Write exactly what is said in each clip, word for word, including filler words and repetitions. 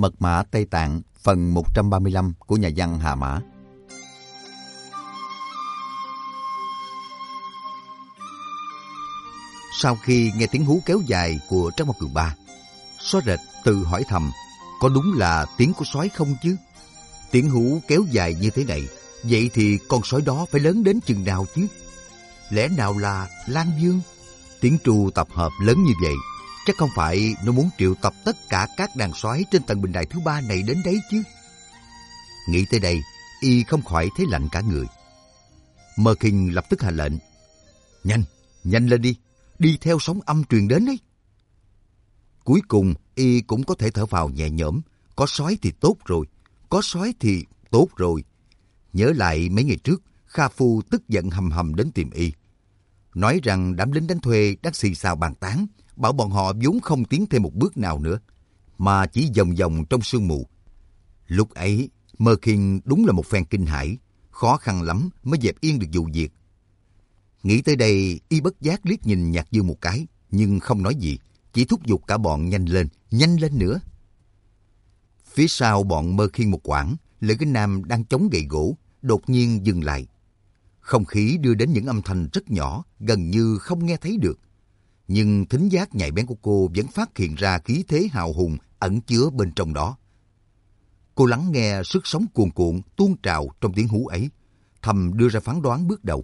Mật mã Tây Tạng phần một trăm ba mươi lăm của nhà văn Hà Mã. Sau khi nghe tiếng hú kéo dài của Trác Mộc Cường Ba, Xóa Rệt tự hỏi thầm, có đúng là tiếng của sói không chứ? Tiếng hú kéo dài như thế này, vậy thì con sói đó phải lớn đến chừng nào chứ? Lẽ nào là Lan Vương? Tiếng tru tập hợp lớn như vậy, chắc không phải nó muốn triệu tập tất cả các đàn sói trên tầng bình đài thứ ba này đến đấy chứ? Nghĩ tới đây, y không khỏi thấy lạnh cả người. Mơ Kinh lập tức hạ lệnh, nhanh, nhanh lên đi, đi theo sóng âm truyền đến ấy. Cuối cùng, y cũng có thể thở phào nhẹ nhõm, có sói thì tốt rồi, có sói thì tốt rồi. Nhớ lại mấy ngày trước, Kha Phu tức giận hầm hầm đến tìm y, nói rằng đám lính đánh thuê đang xì xào bàn tán, bảo bọn họ vốn không tiến thêm một bước nào nữa, mà chỉ vòng vòng trong sương mù. Lúc ấy, Mơ Kinh đúng là một phen kinh hãi, khó khăn lắm mới dẹp yên được vụ việc. Nghĩ tới đây, y bất giác liếc nhìn Nhạc Dương một cái, nhưng không nói gì, chỉ thúc giục cả bọn nhanh lên, nhanh lên nữa. Phía sau bọn Mơ Kinh một quãng, Lữ Kính Nam đang chống gậy gỗ, đột nhiên dừng lại. Không khí đưa đến những âm thanh rất nhỏ, gần như không nghe thấy được. Nhưng thính giác nhạy bén của cô vẫn phát hiện ra khí thế hào hùng ẩn chứa bên trong đó. Cô lắng nghe sức sống cuồn cuộn tuôn trào trong tiếng hú ấy, thầm đưa ra phán đoán bước đầu.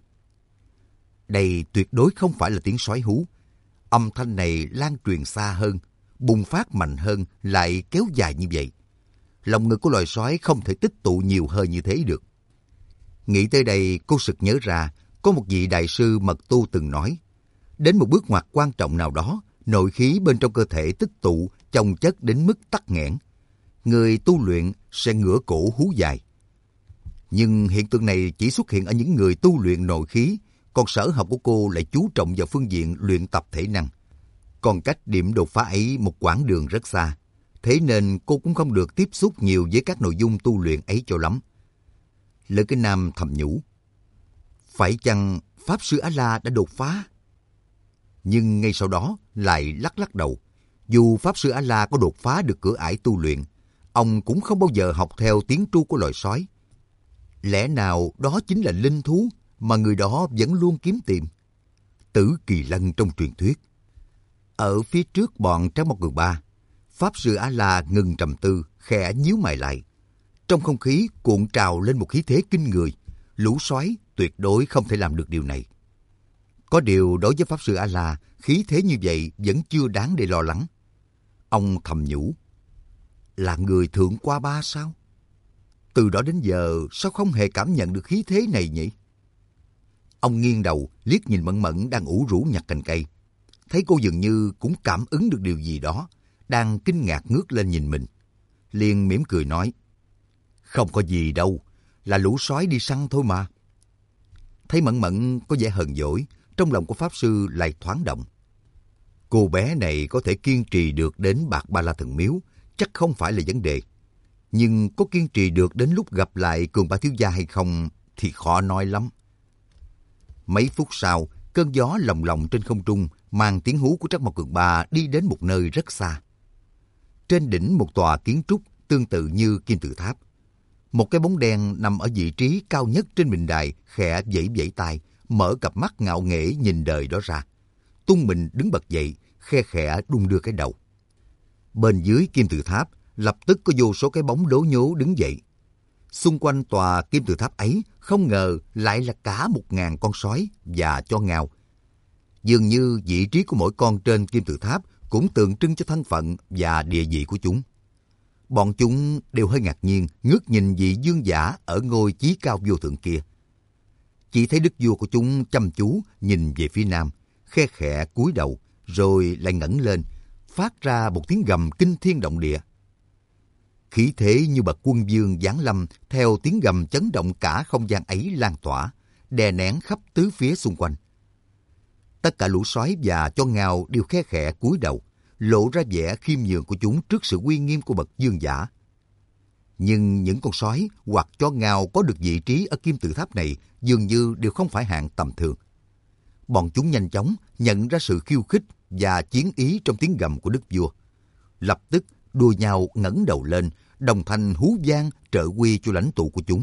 Đây tuyệt đối không phải là tiếng sói hú. Âm thanh này lan truyền xa hơn, bùng phát mạnh hơn, lại kéo dài như vậy. Lòng ngực của loài sói không thể tích tụ nhiều hơi như thế được. Nghĩ tới đây, cô sực nhớ ra, có một vị đại sư mật tu từng nói, đến một bước ngoặt quan trọng nào đó, nội khí bên trong cơ thể tích tụ, chồng chất đến mức tắc nghẽn. Người tu luyện sẽ ngửa cổ hú dài. Nhưng hiện tượng này chỉ xuất hiện ở những người tu luyện nội khí, còn sở học của cô lại chú trọng vào phương diện luyện tập thể năng. Còn cách điểm đột phá ấy một quãng đường rất xa, thế nên cô cũng không được tiếp xúc nhiều với các nội dung tu luyện ấy cho lắm. Lữ Kính Nam thầm nhủ, phải chăng Pháp Sư A-la đã đột phá? Nhưng ngay sau đó lại lắc lắc đầu. Dù Pháp Sư A-la có đột phá được cửa ải tu luyện, ông cũng không bao giờ học theo tiếng tru của loài sói. Lẽ nào đó chính là linh thú mà người đó vẫn luôn kiếm tìm? Tử Kỳ Lân trong truyền thuyết. Ở phía trước bọn Trác Mộc Cường Ba, Pháp Sư A-la ngừng trầm tư, khẽ nhíu mày lại. Trong không khí cuộn trào lên một khí thế kinh người, lũ sói tuyệt đối không thể làm được điều này. Có điều đối với Pháp Sư A-la, khí thế như vậy vẫn chưa đáng để lo lắng. Ông thầm nhủ, là người thượng qua ba sao? Từ đó đến giờ sao không hề cảm nhận được khí thế này nhỉ? Ông nghiêng đầu liếc nhìn Mẫn Mẫn đang ủ rũ nhặt cành cây. Thấy cô dường như cũng cảm ứng được điều gì đó, đang kinh ngạc ngước lên nhìn mình. Liền mỉm cười nói, không có gì đâu, là lũ sói đi săn thôi mà. Thấy Mẫn Mẫn có vẻ hờn dỗi, trong lòng của Pháp Sư lại thoáng động. Cô bé này có thể kiên trì được đến Bạc Ba La Thần Miếu, chắc không phải là vấn đề. Nhưng có kiên trì được đến lúc gặp lại Cường Ba Thiếu Gia hay không thì khó nói lắm. Mấy phút sau, cơn gió lồng lộng trên không trung mang tiếng hú của Trác Mộc Cường Ba đi đến một nơi rất xa. Trên đỉnh một tòa kiến trúc tương tự như kim tự tháp, một cái bóng đen nằm ở vị trí cao nhất trên bình đài khẽ vẫy vẫy tay, mở cặp mắt ngạo nghễ nhìn đời đó ra. Tung mình đứng bật dậy, khe khẽ đung đưa cái đầu. Bên dưới kim tự tháp lập tức có vô số cái bóng đố nhố đứng dậy. Xung quanh tòa kim tự tháp ấy không ngờ lại là cả một ngàn con sói và chó ngao. Dường như vị trí của mỗi con trên kim tự tháp cũng tượng trưng cho thân phận và địa vị của chúng. Bọn chúng đều hơi ngạc nhiên ngước nhìn vị vương giả ở ngôi chí cao vô thượng kia. Chỉ thấy đức vua của chúng chăm chú nhìn về phía nam, khe khẽ cúi đầu, rồi lại ngẩng lên, phát ra một tiếng gầm kinh thiên động địa. Khí thế như bậc quân vương giáng lâm theo tiếng gầm chấn động cả không gian ấy lan tỏa, đè nén khắp tứ phía xung quanh. Tất cả lũ sói và chó ngao đều khe khẽ cúi đầu, lộ ra vẻ khiêm nhường của chúng trước sự uy nghiêm của bậc vương giả. Nhưng những con sói hoặc chó ngao có được vị trí ở kim tự tháp này dường như đều không phải hạng tầm thường. Bọn chúng nhanh chóng nhận ra sự khiêu khích và chiến ý trong tiếng gầm của đức vua. Lập tức đua nhau ngẩng đầu lên, đồng thanh hú vang trợ quy cho lãnh tụ của chúng.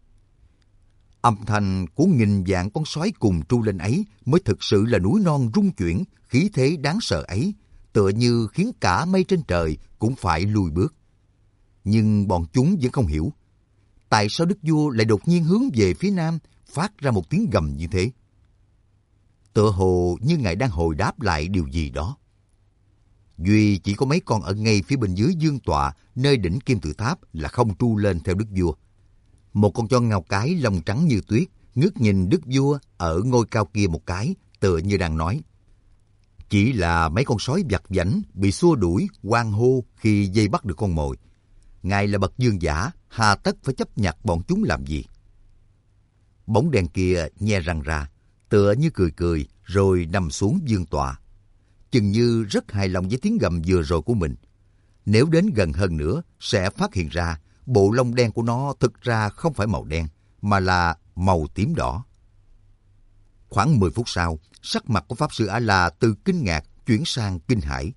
Âm thanh của nghìn vạn con sói cùng tru lên ấy mới thực sự là núi non rung chuyển, khí thế đáng sợ ấy, tựa như khiến cả mây trên trời cũng phải lùi bước. Nhưng bọn chúng vẫn không hiểu, tại sao đức vua lại đột nhiên hướng về phía nam, phát ra một tiếng gầm như thế. Tựa hồ như ngài đang hồi đáp lại điều gì đó. Duy chỉ có mấy con ở ngay phía bên dưới dương tọa, nơi đỉnh kim tự tháp là không tru lên theo đức vua. Một con chó ngao cái lông trắng như tuyết, ngước nhìn đức vua ở ngôi cao kia một cái, tựa như đang nói. Chỉ là mấy con sói vặt vãnh bị xua đuổi, hoan hô khi dây bắt được con mồi. Ngài là bậc vương giả, hà tất phải chấp nhặt bọn chúng làm gì? Bóng đen kia nhe răng ra, tựa như cười cười, rồi nằm xuống vương tọa. Chừng như rất hài lòng với tiếng gầm vừa rồi của mình. Nếu đến gần hơn nữa, sẽ phát hiện ra bộ lông đen của nó thực ra không phải màu đen, mà là màu tím đỏ. Khoảng mười phút sau, sắc mặt của Pháp Sư A-La từ kinh ngạc chuyển sang kinh hãi.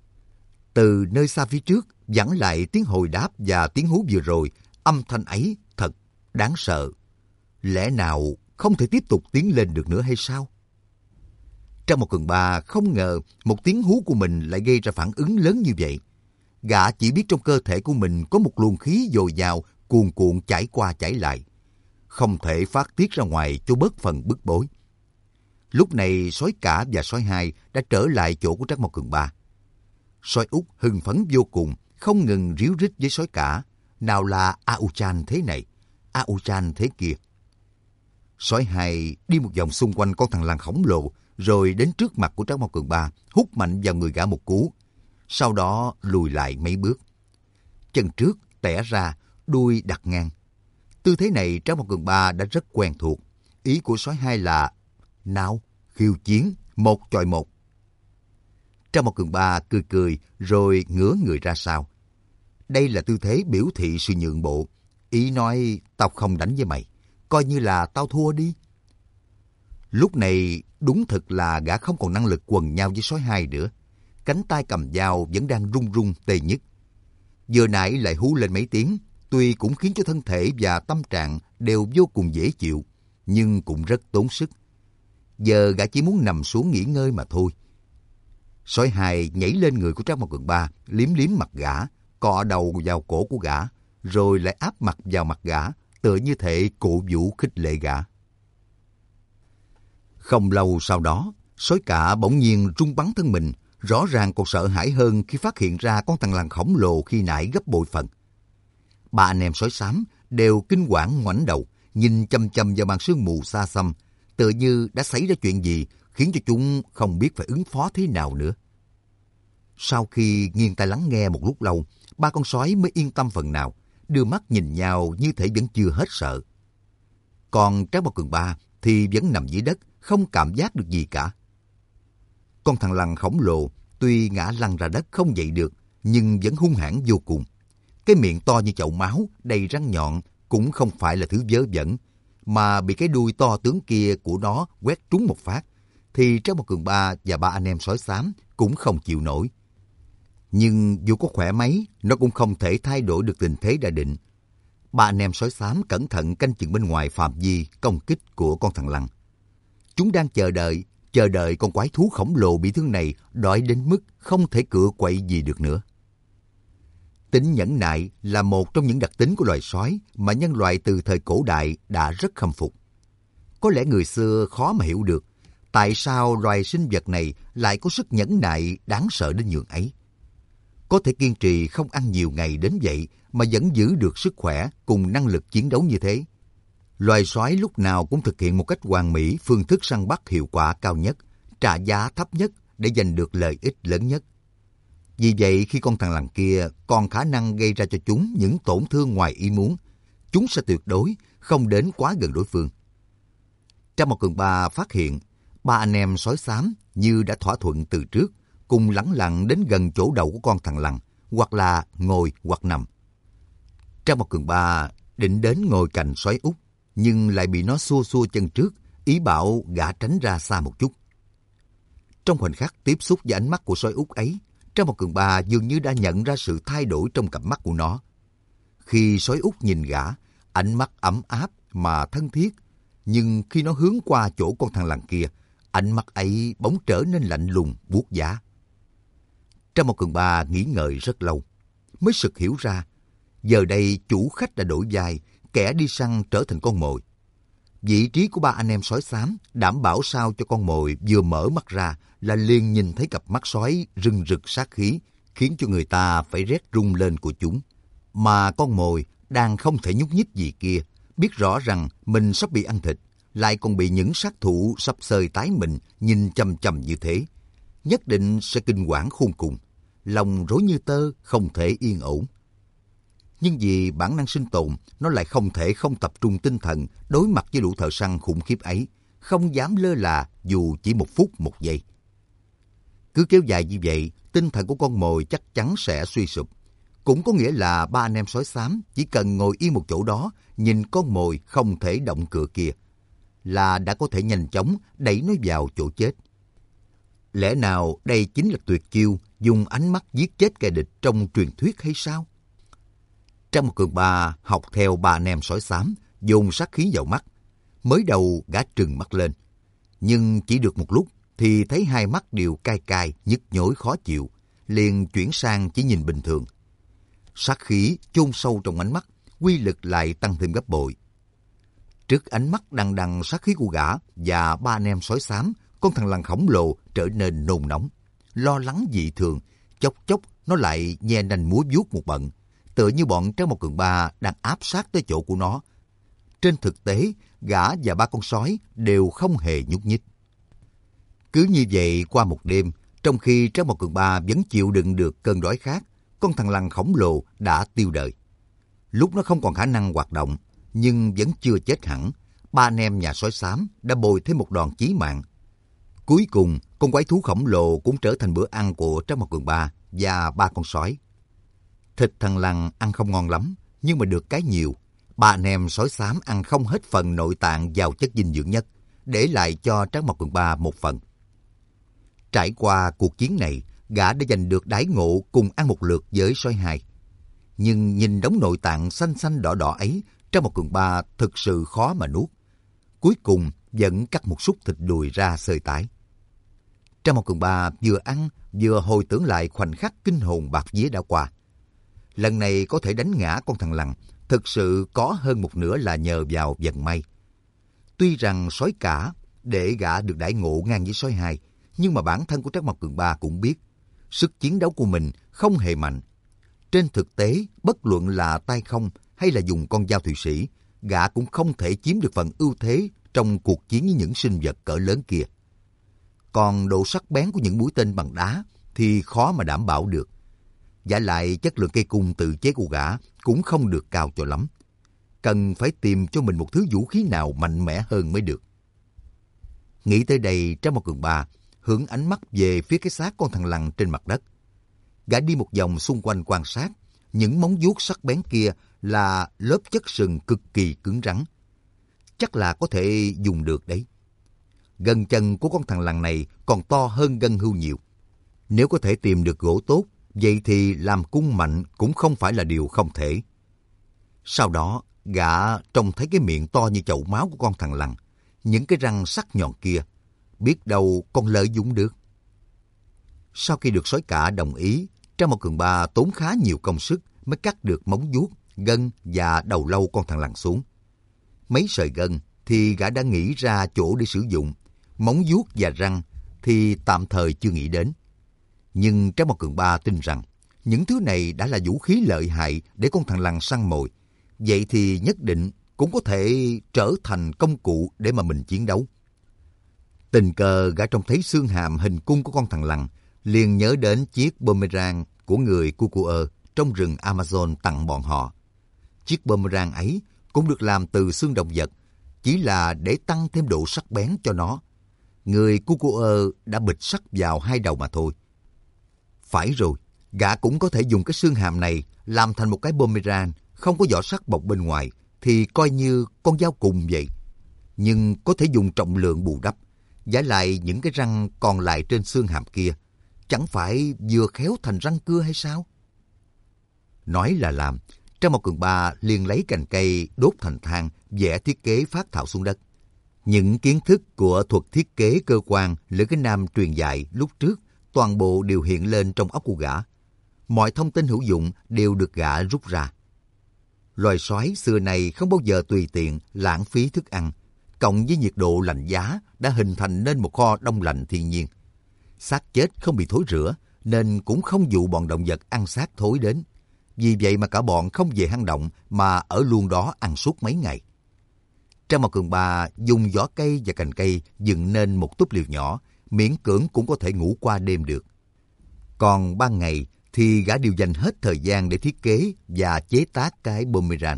Từ nơi xa phía trước, vẳng lại tiếng hồi đáp và tiếng hú vừa rồi, âm thanh ấy thật đáng sợ. Lẽ nào không thể tiếp tục tiến lên được nữa hay sao? Trong một Cường Ba không ngờ một tiếng hú của mình lại gây ra phản ứng lớn như vậy. Gã chỉ biết trong cơ thể của mình có một luồng khí dồi dào cuồn cuộn chảy qua chảy lại, không thể phát tiết ra ngoài cho bớt phần bức bối. Lúc này sói cả và sói hai đã trở lại chỗ của Trắc Mộc Cường Ba. Sói út hưng phấn vô cùng, không ngừng ríu rít với sói cả, nào là A-u-chan thế này, A-u-chan thế kia. Sói hai đi một vòng xung quanh con thằn lằn khổng lồ, rồi đến trước mặt của Trắc Mộc Cường Ba, hút mạnh vào người gã một cú, sau đó lùi lại mấy bước. Chân trước tẻ ra, đuôi đặt ngang. Tư thế này Trắc Mộc Cường Ba đã rất quen thuộc. Ý của sói hai là nào, khiêu chiến, một chọi một. Trắc Mộc Cường Ba cười cười rồi ngửa người ra sau. Đây là tư thế biểu thị sự nhượng bộ. Ý nói tao không đánh với mày, coi như là tao thua đi. Lúc này đúng thực là gã không còn năng lực quần nhau với sói hai nữa. Cánh tay cầm dao vẫn đang run run tê nhức. Vừa nãy lại hú lên mấy tiếng, tuy cũng khiến cho thân thể và tâm trạng đều vô cùng dễ chịu, nhưng cũng rất tốn sức. Giờ gã chỉ muốn nằm xuống nghỉ ngơi mà thôi. Sói hai nhảy lên người của Trác Mộc Cường Ba, liếm liếm mặt gã, cọ đầu vào cổ của gã, rồi lại áp mặt vào mặt gã, tựa như thể cổ vũ khích lệ gã. Không lâu sau đó, sói cả bỗng nhiên rung bắn thân mình, rõ ràng còn sợ hãi hơn khi phát hiện ra con thằn lằn khổng lồ khi nãy gấp bội phần. Ba anh em sói xám đều kinh hoàng ngoảnh đầu, nhìn chăm chăm vào màn sương mù xa xăm, tựa như đã xảy ra chuyện gì khiến cho chúng không biết phải ứng phó thế nào nữa. Sau khi nghiêng tai lắng nghe một lúc lâu, ba con sói mới yên tâm phần nào, đưa mắt nhìn nhau như thể vẫn chưa hết sợ. Còn Trác Mộc Cường Ba thì vẫn nằm dưới đất, không cảm giác được gì cả. Con thằn lằn khổng lồ tuy ngã lăn ra đất không dậy được, nhưng vẫn hung hãn vô cùng. Cái miệng to như chậu máu, đầy răng nhọn cũng không phải là thứ vớ vẩn, mà bị cái đuôi to tướng kia của nó quét trúng một phát, thì Trác Mộc Cường Ba và ba anh em sói xám cũng không chịu nổi. Nhưng dù có khỏe mấy, nó cũng không thể thay đổi được tình thế đã định. Ba anh em sói xám cẩn thận canh chừng bên ngoài phạm vi công kích của con thằn lằn. Chúng đang chờ đợi, chờ đợi con quái thú khổng lồ bị thương này đói đến mức không thể cựa quậy gì được nữa. Tính nhẫn nại là một trong những đặc tính của loài sói mà nhân loại từ thời cổ đại đã rất khâm phục. Có lẽ người xưa khó mà hiểu được tại sao loài sinh vật này lại có sức nhẫn nại đáng sợ đến nhường ấy. Có thể kiên trì không ăn nhiều ngày đến vậy mà vẫn giữ được sức khỏe cùng năng lực chiến đấu như thế. Loài sói lúc nào cũng thực hiện một cách hoàn mỹ phương thức săn bắt hiệu quả cao nhất, trả giá thấp nhất để giành được lợi ích lớn nhất. Vì vậy khi con thằn lằn kia còn khả năng gây ra cho chúng những tổn thương ngoài ý muốn, chúng sẽ tuyệt đối không đến quá gần đối phương. Trác Mộc Cường Ba phát hiện ba anh em sói xám như đã thỏa thuận từ trước, cùng lẳng lặng đến gần chỗ đầu của con thằn lằn, hoặc là ngồi hoặc nằm. Trác Mộc Cường Ba định đến ngồi cạnh sói út, nhưng lại bị nó xua xua chân trước, ý bảo gã tránh ra xa một chút. Trong khoảnh khắc tiếp xúc với ánh mắt của sói út ấy, Trang một Cường Ba dường như đã nhận ra sự thay đổi trong cặp mắt của nó. Khi sói út nhìn gã, ánh mắt ấm áp mà thân thiết, nhưng khi nó hướng qua chỗ con thằn lằn kia, ánh mắt ấy bỗng trở nên lạnh lùng, buốt giá. Trang một Cường Ba nghĩ ngợi rất lâu, mới sực hiểu ra, giờ đây chủ khách đã đổi vai, kẻ đi săn trở thành con mồi. Vị trí của ba anh em sói xám đảm bảo sao cho con mồi vừa mở mắt ra là liền nhìn thấy cặp mắt sói rừng rực sát khí, khiến cho người ta phải rét run lên của chúng. Mà con mồi đang không thể nhúc nhích gì kia, biết rõ rằng mình sắp bị ăn thịt, lại còn bị những sát thủ sắp xơi tái mình nhìn chằm chằm như thế, nhất định sẽ kinh quản khôn cùng, lòng rối như tơ, không thể yên ổn. Nhưng vì bản năng sinh tồn, nó lại không thể không tập trung tinh thần đối mặt với lũ thợ săn khủng khiếp ấy, không dám lơ là dù chỉ một phút một giây. Cứ kéo dài như vậy, tinh thần của con mồi chắc chắn sẽ suy sụp. Cũng có nghĩa là ba anh em sói xám chỉ cần ngồi yên một chỗ đó, nhìn con mồi không thể động cựa kia, là đã có thể nhanh chóng đẩy nó vào chỗ chết. Lẽ nào đây chính là tuyệt chiêu dùng ánh mắt giết chết kẻ địch trong truyền thuyết hay sao? Trang một Cường Ba học theo ba anh em sói xám, dồn sát khí vào mắt. Mới đầu gã trừng mắt lên, nhưng chỉ được một lúc thì thấy hai mắt đều cay cay, nhức nhối khó chịu, liền chuyển sang chỉ nhìn bình thường. Sát khí chôn sâu trong ánh mắt, uy lực lại tăng thêm gấp bội. Trước ánh mắt đằng đằng sát khí của gã và ba anh em sói xám, con thằn lằn khổng lồ trở nên nôn nóng, lo lắng dị thường, chốc chốc nó lại nhe nanh múa vuốt một bận, tựa như bọn Trang một Cường Ba đang áp sát tới chỗ của nó. Trên thực tế, gã và ba con sói đều không hề nhúc nhích. Cứ như vậy qua một đêm, trong khi Trang một Cường Ba vẫn chịu đựng được cơn đói khát, con thằn lằn khổng lồ đã tiêu đời. Lúc nó không còn khả năng hoạt động, nhưng vẫn chưa chết hẳn, ba anh em nhà sói xám đã bồi thêm một đòn chí mạng. Cuối cùng, con quái thú khổng lồ cũng trở thành bữa ăn của Trang một Cường Ba và ba con sói. Thịt thằn lằn ăn không ngon lắm, nhưng mà được cái nhiều. Ba anh em sói xám ăn không hết phần nội tạng giàu chất dinh dưỡng nhất, để lại cho Trang một Cường Ba một phần. Trải qua cuộc chiến này, gã đã giành được đãi ngộ cùng ăn một lượt với sói hai. Nhưng nhìn đống nội tạng xanh xanh đỏ đỏ ấy, Trang một Cường Ba thực sự khó mà nuốt. Cuối cùng vẫn cắt một xúc thịt đùi ra xơi tái. Trang một Cường Ba vừa ăn vừa hồi tưởng lại khoảnh khắc kinh hồn bạt vía đã qua. Lần này có thể đánh ngã con thằn lằn, thực sự có hơn một nửa là nhờ vào vận may. Tuy rằng sói cả để gã được đãi ngộ ngang với sói hai, nhưng mà bản thân của Trang một Cường Ba cũng biết sức chiến đấu của mình không hề mạnh. Trên thực tế, bất luận là tay không hay là dùng con dao Thụy Sĩ, gã cũng không thể chiếm được phần ưu thế trong cuộc chiến với những sinh vật cỡ lớn kia. Còn độ sắc bén của những mũi tên bằng đá thì khó mà đảm bảo được. Vả lại chất lượng cây cung tự chế của gã cũng không được cao cho lắm. Cần phải tìm cho mình một thứ vũ khí nào mạnh mẽ hơn mới được. Nghĩ tới đây, Trang một Cường Ba hướng ánh mắt về phía cái xác con thằn lằn trên mặt đất. Gã đi một vòng xung quanh quan sát, những móng vuốt sắc bén kia là lớp chất sừng cực kỳ cứng rắn. Chắc là có thể dùng được đấy. Gân chân của con thằn lằn này còn to hơn gân hươu nhiều. Nếu có thể tìm được gỗ tốt, vậy thì làm cung mạnh cũng không phải là điều không thể. Sau đó, gã trông thấy cái miệng to như chậu máu của con thằn lằn, những cái răng sắc nhọn kia, biết đâu còn lợi dụng được. Sau khi được sói cả đồng ý, Trang một Cường Ba tốn khá nhiều công sức mới cắt được móng vuốt, gân và đầu lâu con thằn lằn xuống. Mấy sợi gân thì gã đã nghĩ ra chỗ để sử dụng, móng vuốt và răng thì tạm thời chưa nghĩ đến. Nhưng Trang một Cường Ba tin rằng những thứ này đã là vũ khí lợi hại để con thằn lằn săn mồi, vậy thì nhất định cũng có thể trở thành công cụ để mà mình chiến đấu. Tình cờ gã trông thấy xương hàm hình cung của con thằn lằn, liền nhớ đến chiếc boomerang của người Cucuơ trong rừng Amazon tặng bọn họ. Chiếc boomerang ấy cũng được làm từ xương động vật, chỉ là để tăng thêm độ sắc bén cho nó. Người Cucuơ đã bịch sắt vào hai đầu mà thôi. Phải rồi, gã cũng có thể dùng cái xương hàm này làm thành một cái boomerang, không có vỏ sắt bọc bên ngoài, thì coi như con dao cùng vậy. Nhưng có thể dùng trọng lượng bù đắp, vả lại những cái răng còn lại trên xương hàm kia, chẳng phải vừa khéo thành răng cưa hay sao? Nói là làm, Trang Mộc Cường Ba liền lấy cành cây đốt thành than, vẽ thiết kế phác thảo xuống đất. Những kiến thức của thuật thiết kế cơ quan Lữ Cái Nam truyền dạy lúc trước toàn bộ đều hiện lên trong óc của gã. Mọi thông tin hữu dụng đều được gã rút ra. Loài sói xưa này không bao giờ tùy tiện lãng phí thức ăn, cộng với nhiệt độ lạnh giá đã hình thành nên một kho đông lạnh thiên nhiên. Xác chết không bị thối rữa nên cũng không dụ bọn động vật ăn xác thối đến. Vì vậy mà cả bọn không về hang động mà ở luôn đó ăn suốt mấy ngày. Trang Mộc Cường Ba dùng vỏ cây và cành cây dựng nên một túp liều nhỏ, miễn cưỡng cũng có thể ngủ qua đêm được. Còn ban ngày thì gã đều dành hết thời gian để thiết kế và chế tác cái boomerang.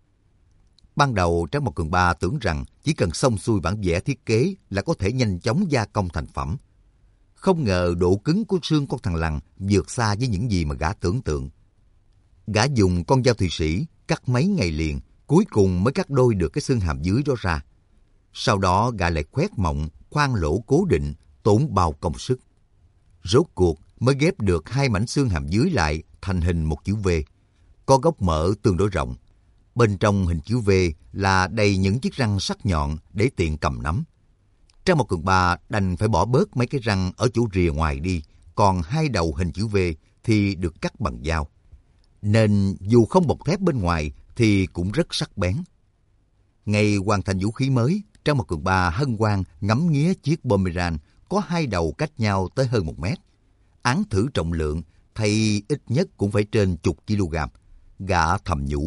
Ban đầu Trang Mộc Cường Ba tưởng rằng chỉ cần xong xuôi bản vẽ thiết kế là có thể nhanh chóng gia công thành phẩm. Không ngờ độ cứng của xương con thằn lằn vượt xa với những gì mà gã tưởng tượng. Gã dùng con dao Thụy Sĩ cắt mấy ngày liền, cuối cùng mới cắt đôi được cái xương hàm dưới đó ra. Sau đó gã lại khoét mộng, khoan lỗ cố định, tốn bao công sức. Rốt cuộc mới ghép được hai mảnh xương hàm dưới lại thành hình một chữ V. Có gốc mỡ tương đối rộng. Bên trong hình chữ V là đầy những chiếc răng sắc nhọn để tiện cầm nắm. Trang Mộc Cường Ba đành phải bỏ bớt mấy cái răng ở chỗ rìa ngoài đi, còn hai đầu hình chữ V thì được cắt bằng dao. Nên dù không bọc thép bên ngoài thì cũng rất sắc bén. Ngày hoàn thành vũ khí mới, Trang Mộc Cường Ba hân hoan ngắm nghía chiếc boomerang có hai đầu cách nhau tới hơn một mét. Án thử trọng lượng thì ít nhất cũng phải trên chục kg. Gã thầm nhủ.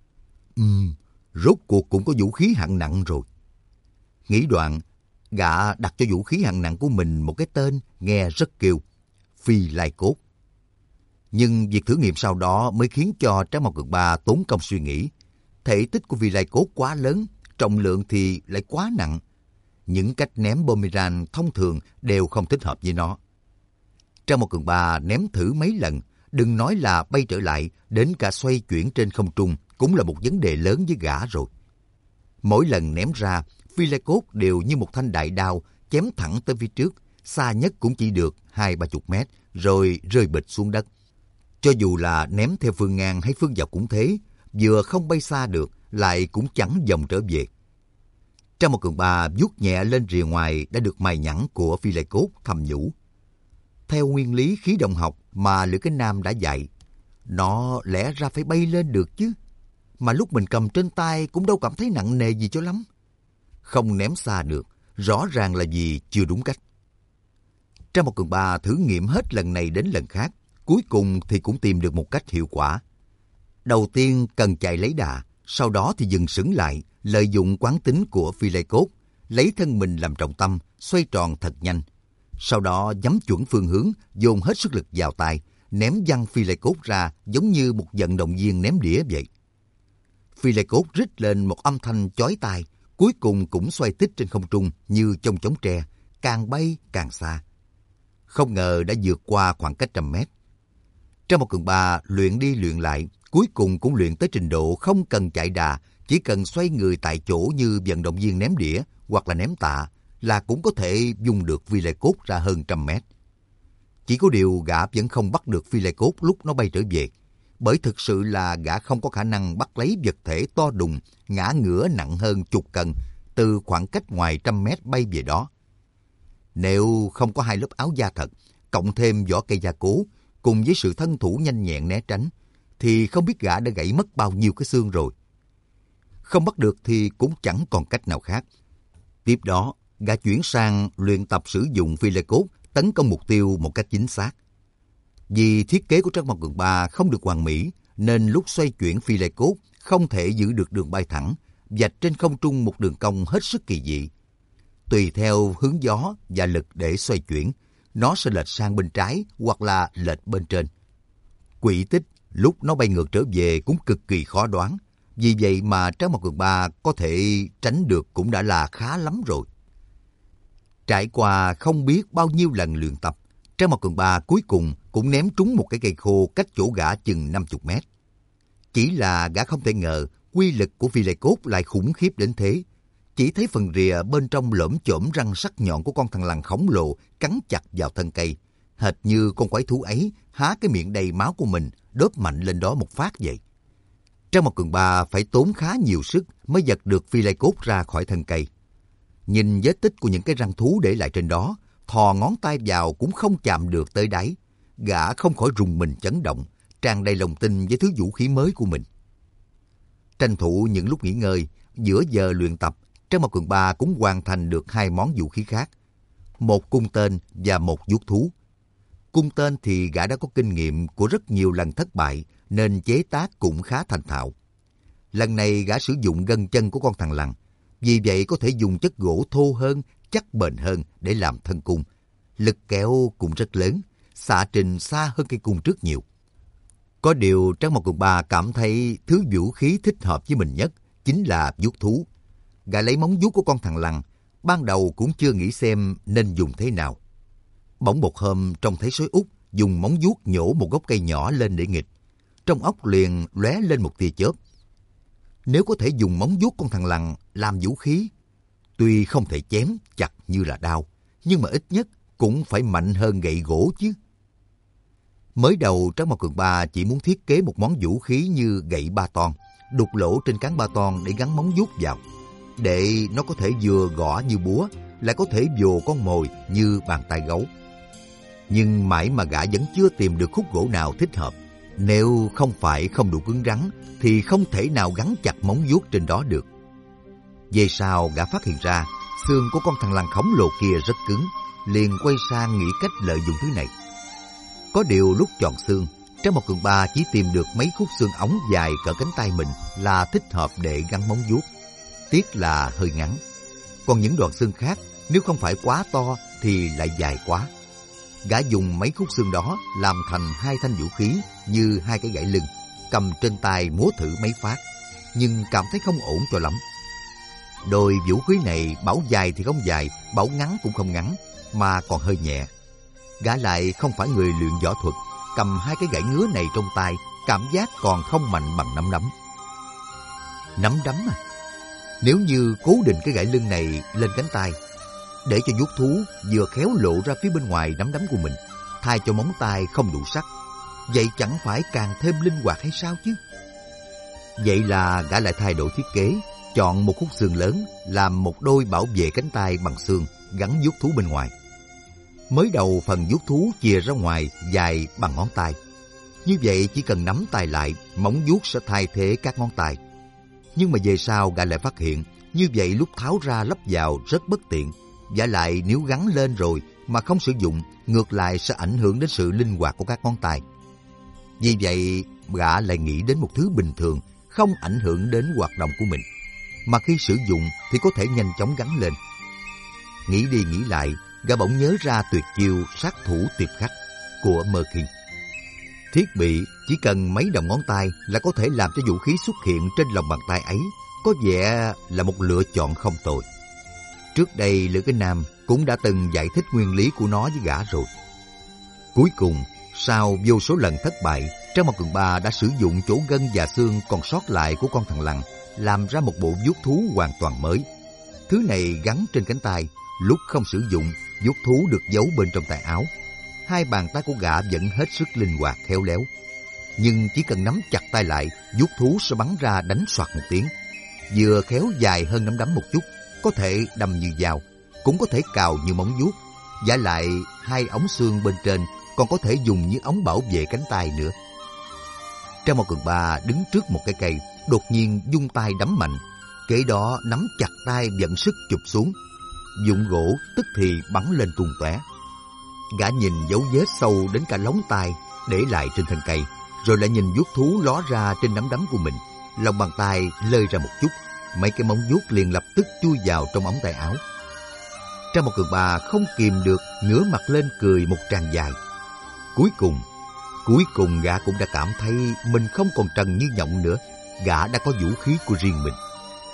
Ừm, rốt cuộc cũng có vũ khí hạng nặng rồi. Nghĩ đoạn, gã đặt cho vũ khí hạng nặng của mình một cái tên nghe rất kêu, Phi Lai Cốt. Nhưng việc thử nghiệm sau đó mới khiến cho Trang Mộc Cường Ba tốn công suy nghĩ. Thể tích của Phi Lai Cốt quá lớn, trọng lượng thì lại quá nặng. Những cách ném boomerang thông thường đều không thích hợp với nó. Trang Mộc Cường Ba ném thử mấy lần, đừng nói là bay trở lại, đến cả xoay chuyển trên không trung cũng là một vấn đề lớn với gã rồi. Mỗi lần ném ra, Phi Lai Cốt đều như một thanh đại đao chém thẳng tới phía trước, xa nhất cũng chỉ được hai ba chục mét, rồi rơi bịch xuống đất. Cho dù là ném theo phương ngang hay phương dọc cũng thế, vừa không bay xa được, lại cũng chẳng vòng trở về. Trang Mộc Cường Ba vuốt nhẹ lên rìa ngoài đã được mài nhẵn của Phi Lai Cốt, thầm nhủ. Theo nguyên lý khí động học mà Lữ Cái Nam đã dạy, nó lẽ ra phải bay lên được chứ. Mà lúc mình cầm trên tay cũng đâu cảm thấy nặng nề gì cho lắm. Không ném xa được, rõ ràng là vì chưa đúng cách. Trang Mộc Cường Ba thử nghiệm hết lần này đến lần khác, cuối cùng thì cũng tìm được một cách hiệu quả. Đầu tiên cần chạy lấy đà, sau đó thì dừng sững lại, lợi dụng quán tính của Phi Lai Cốt, lấy thân mình làm trọng tâm, xoay tròn thật nhanh. Sau đó nhắm chuẩn phương hướng, dồn hết sức lực vào tay, ném văng Phi Lai Cốt ra giống như một vận động viên ném đĩa vậy. Phi Lai Cốt rít lên một âm thanh chói tai, cuối cùng cũng xoay tít trên không trung như chông chóng tre, càng bay càng xa. Không ngờ đã vượt qua khoảng cách trăm mét. Trang Mộc Cường Ba luyện đi luyện lại, cuối cùng cũng luyện tới trình độ không cần chạy đà, chỉ cần xoay người tại chỗ như vận động viên ném đĩa hoặc là ném tạ là cũng có thể dùng được Phi Lai Cốt ra hơn trăm mét. Chỉ có điều gã vẫn không bắt được Phi Lai Cốt lúc nó bay trở về, bởi thực sự là gã không có khả năng bắt lấy vật thể to đùng, ngã ngửa nặng hơn chục cân từ khoảng cách ngoài trăm mét bay về đó. Nếu không có hai lớp áo da thật, cộng thêm vỏ cây gia cố, cùng với sự thân thủ nhanh nhẹn né tránh, thì không biết gã đã gãy mất bao nhiêu cái xương rồi. Không bắt được thì cũng chẳng còn cách nào khác. Tiếp đó, gã chuyển sang luyện tập sử dụng Phi Lai Cốt tấn công mục tiêu một cách chính xác. Vì thiết kế của Trang Mộc Cường Ba không được hoàn mỹ, nên lúc xoay chuyển Phi Lai Cốt không thể giữ được đường bay thẳng, vạch trên không trung một đường cong hết sức kỳ dị. Tùy theo hướng gió và lực để xoay chuyển, nó sẽ lệch sang bên trái hoặc là lệch bên trên. Quỹ tích lúc nó bay ngược trở về cũng cực kỳ khó đoán. Vì vậy mà Trang Mộc Cường Ba có thể tránh được cũng đã là khá lắm rồi. Trải qua không biết bao nhiêu lần luyện tập, Trang Mộc Cường Ba cuối cùng cũng ném trúng một cái cây khô cách chỗ gã chừng năm mươi mét. Chỉ là gã không thể ngờ quy lực của Phi Lai Cốt lại khủng khiếp đến thế. Chỉ thấy phần rìa bên trong lởm chởm răng sắc nhọn của con thằn lằn khổng lồ cắn chặt vào thân cây, hệt như con quái thú ấy há cái miệng đầy máu của mình đớp mạnh lên đó một phát vậy. Trang Mộc Cường Ba phải tốn khá nhiều sức mới giật được phi lai cốt ra khỏi thân cây. Nhìn vết tích của những cái răng thú để lại trên đó, thò ngón tay vào cũng không chạm được tới đáy. Gã không khỏi rùng mình chấn động, tràn đầy lòng tin với thứ vũ khí mới của mình. Tranh thủ những lúc nghỉ ngơi, giữa giờ luyện tập, Trang Mộc Cường Ba cũng hoàn thành được hai món vũ khí khác. Một cung tên và một vuốt thú. Cung tên thì gã đã có kinh nghiệm của rất nhiều lần thất bại, nên chế tác cũng khá thành thạo. Lần này gã sử dụng gân chân của con thằn lằn, vì vậy có thể dùng chất gỗ thô hơn, chắc bền hơn để làm thân cung. Lực kéo cũng rất lớn, xạ trình xa hơn cây cung trước nhiều. Có điều Trang Mộc Cường Ba cảm thấy thứ vũ khí thích hợp với mình nhất chính là vuốt thú. Gã lấy móng vuốt của con thằn lằn, ban đầu cũng chưa nghĩ xem nên dùng thế nào. Bỗng một hôm trông thấy sói út dùng móng vuốt nhổ một gốc cây nhỏ lên để nghịch. Trong óc liền lóe lên một tia chớp. Nếu có thể dùng móng vuốt con thằn lằn làm vũ khí, tuy không thể chém chặt như là đao, nhưng mà ít nhất cũng phải mạnh hơn gậy gỗ chứ. Mới đầu Trang Mộc Cường Ba chỉ muốn thiết kế một món vũ khí như gậy ba ton, đục lỗ trên cán ba ton để gắn móng vuốt vào, để nó có thể vừa gõ như búa, lại có thể vồ con mồi như bàn tay gấu. Nhưng mãi mà gã vẫn chưa tìm được khúc gỗ nào thích hợp. Nếu không phải không đủ cứng rắn, thì không thể nào gắn chặt móng vuốt trên đó được. Về sau gã phát hiện ra, xương của con thằn lằn khổng lồ kia rất cứng, liền quay sang nghĩ cách lợi dụng thứ này. Có điều lúc chọn xương, Trang Mộc Cường Ba chỉ tìm được mấy khúc xương ống dài cỡ cánh tay mình là thích hợp để gắn móng vuốt. Tiếc là hơi ngắn. Còn những đoạn xương khác, nếu không phải quá to thì lại dài quá. Gã dùng mấy khúc xương đó làm thành hai thanh vũ khí như hai cái gãy lưng, cầm trên tay múa thử mấy phát, nhưng cảm thấy không ổn cho lắm. Đôi vũ khí này bảo dài thì không dài, bảo ngắn cũng không ngắn, mà còn hơi nhẹ. Gã lại không phải người luyện võ thuật, cầm hai cái gãy ngứa này trong tay, cảm giác còn không mạnh bằng nắm đấm. Nắm đấm à? Nếu như cố định cái gãy lưng này lên cánh tay, để cho vuốt thú vừa khéo lộ ra phía bên ngoài nắm đấm của mình, thay cho móng tay không đủ sắc, vậy chẳng phải càng thêm linh hoạt hay sao chứ? Vậy là gã lại thay đổi thiết kế, chọn một khúc xương lớn làm một đôi bảo vệ cánh tay bằng xương gắn vuốt thú bên ngoài. Mới đầu phần vuốt thú chìa ra ngoài dài bằng ngón tay. Như vậy chỉ cần nắm tay lại, móng vuốt sẽ thay thế các ngón tay. Nhưng mà về sau gã lại phát hiện, như vậy lúc tháo ra lắp vào rất bất tiện. Vả lại nếu gắn lên rồi mà không sử dụng, ngược lại sẽ ảnh hưởng đến sự linh hoạt của các ngón tay. Vì vậy, gã lại nghĩ đến một thứ bình thường, không ảnh hưởng đến hoạt động của mình, mà khi sử dụng thì có thể nhanh chóng gắn lên. Nghĩ đi nghĩ lại, gã bỗng nhớ ra tuyệt chiêu sát thủ tuyệt khắc của Merkin. Thiết bị chỉ cần mấy đầu ngón tay là có thể làm cho vũ khí xuất hiện trên lòng bàn tay ấy, có vẻ là một lựa chọn không tồi. Trước đây Lữ Cái Nam cũng đã từng giải thích nguyên lý của nó với gã rồi. Cuối cùng, sau vô số lần thất bại, Trang Mộc Cường Ba đã sử dụng chỗ gân và xương còn sót lại của con thằn lằn, làm ra một bộ vuốt thú hoàn toàn mới. Thứ này gắn trên cánh tay, lúc không sử dụng, vuốt thú được giấu bên trong tay áo. Hai bàn tay của gã vẫn hết sức linh hoạt khéo léo. Nhưng chỉ cần nắm chặt tay lại, vuốt thú sẽ bắn ra đánh soạt một tiếng. Vừa khéo dài hơn nắm đấm một chút, có thể đâm như dao, cũng có thể cào như móng vuốt. Vả lại hai ống xương bên trên còn có thể dùng như ống bảo vệ cánh tay nữa. Trang Mộc Cường Ba đứng trước một cái cây, đột nhiên vung tay đấm mạnh, kế đó nắm chặt tay vận sức chụp xuống. Dụng gỗ tức thì bắn lên tung tóe. Gã nhìn dấu vết sâu đến cả lóng tay để lại trên thân cây, rồi lại nhìn vuốt thú ló ra trên nắm đấm của mình. Lòng bàn tay lơi ra một chút, mấy cái móng vuốt liền lập tức chui vào trong ống tay áo. Trang Mộc Cường Ba không kìm được ngửa mặt lên cười một tràng dài. Cuối cùng, cuối cùng gã cũng đã cảm thấy mình không còn trần như nhộng nữa. Gã đã có vũ khí của riêng mình.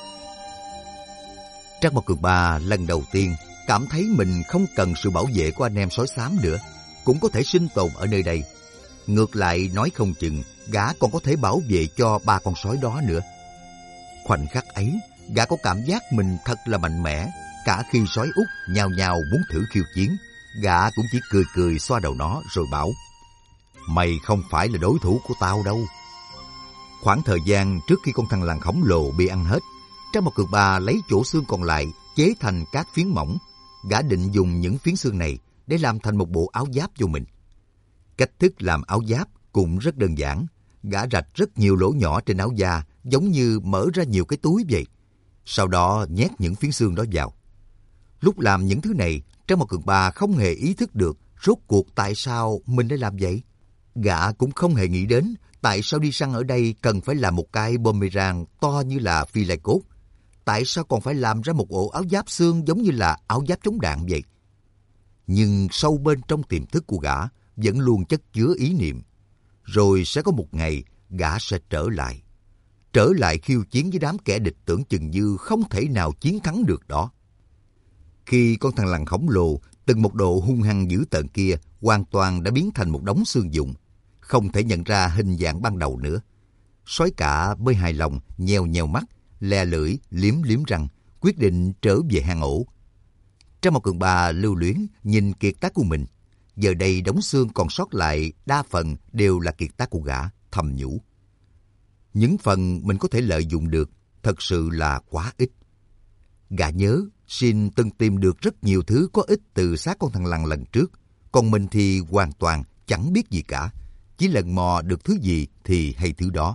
Trang Mộc Cường Ba lần đầu tiên cảm thấy mình không cần sự bảo vệ của anh em sói xám nữa, cũng có thể sinh tồn ở nơi đây. Ngược lại nói không chừng, gã còn có thể bảo vệ cho ba con sói đó nữa. Khoảnh khắc ấy, gã có cảm giác mình thật là mạnh mẽ, cả khi sói út nhào nhào muốn thử khiêu chiến, Gã cũng chỉ cười cười xoa đầu nó rồi bảo, mày không phải là đối thủ của tao đâu. Khoảng thời gian trước khi con thằn lằn khổng lồ bị ăn hết, Trang Một Cường Ba lấy chỗ xương còn lại chế thành các phiến mỏng. Gã định dùng những phiến xương này để làm thành một bộ áo giáp cho mình. Cách thức làm áo giáp cũng rất đơn giản. Gã rạch rất nhiều lỗ nhỏ trên áo da, giống như mở ra nhiều cái túi vậy. Sau đó nhét những phiến xương đó vào. Lúc làm những thứ này, Trang Một Cường Ba không hề ý thức được rốt cuộc tại sao mình đã làm vậy. Gã cũng không hề nghĩ đến tại sao đi săn ở đây cần phải làm một cái boomerang to như là phi lai cốt. Tại sao còn phải làm ra một ổ áo giáp xương giống như là áo giáp chống đạn vậy? Nhưng sâu bên trong tiềm thức của gã vẫn luôn chất chứa ý niệm. Rồi sẽ có một ngày gã sẽ trở lại. Trở lại khiêu chiến với đám kẻ địch tưởng chừng như không thể nào chiến thắng được đó. Khi con thằn lằn khổng lồ từng một độ hung hăng dữ tợn kia hoàn toàn đã biến thành một đống xương vụn, không thể nhận ra hình dạng ban đầu nữa. Sói cả mới hài lòng, nheo nheo mắt, le lưỡi, liếm liếm răng, quyết định trở về hang ổ. Trang Một Cường Ba lưu luyến nhìn kiệt tác của mình. Giờ đây đống xương còn sót lại đa phần đều là kiệt tác của gã, thầm nhủ. Những phần mình có thể lợi dụng được thật sự là quá ít. Gã nhớ Shin từng tìm được rất nhiều thứ có ích từ xác con thằn lằn lần trước, còn mình thì hoàn toàn chẳng biết gì cả, chỉ lần mò được thứ gì thì hay thứ đó.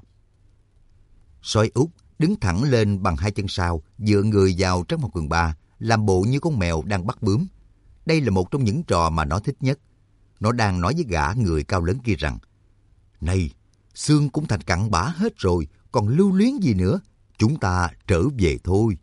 Sói Út đứng thẳng lên bằng hai chân sau, dựa người vào Trang Một Cường Ba, làm bộ như con mèo đang bắt bướm. Đây là một trong những trò mà nó thích nhất. Nó đang nói với gã người cao lớn kia rằng, này, xương cũng thành cặn bã hết rồi, còn lưu luyến gì nữa, chúng ta trở về thôi.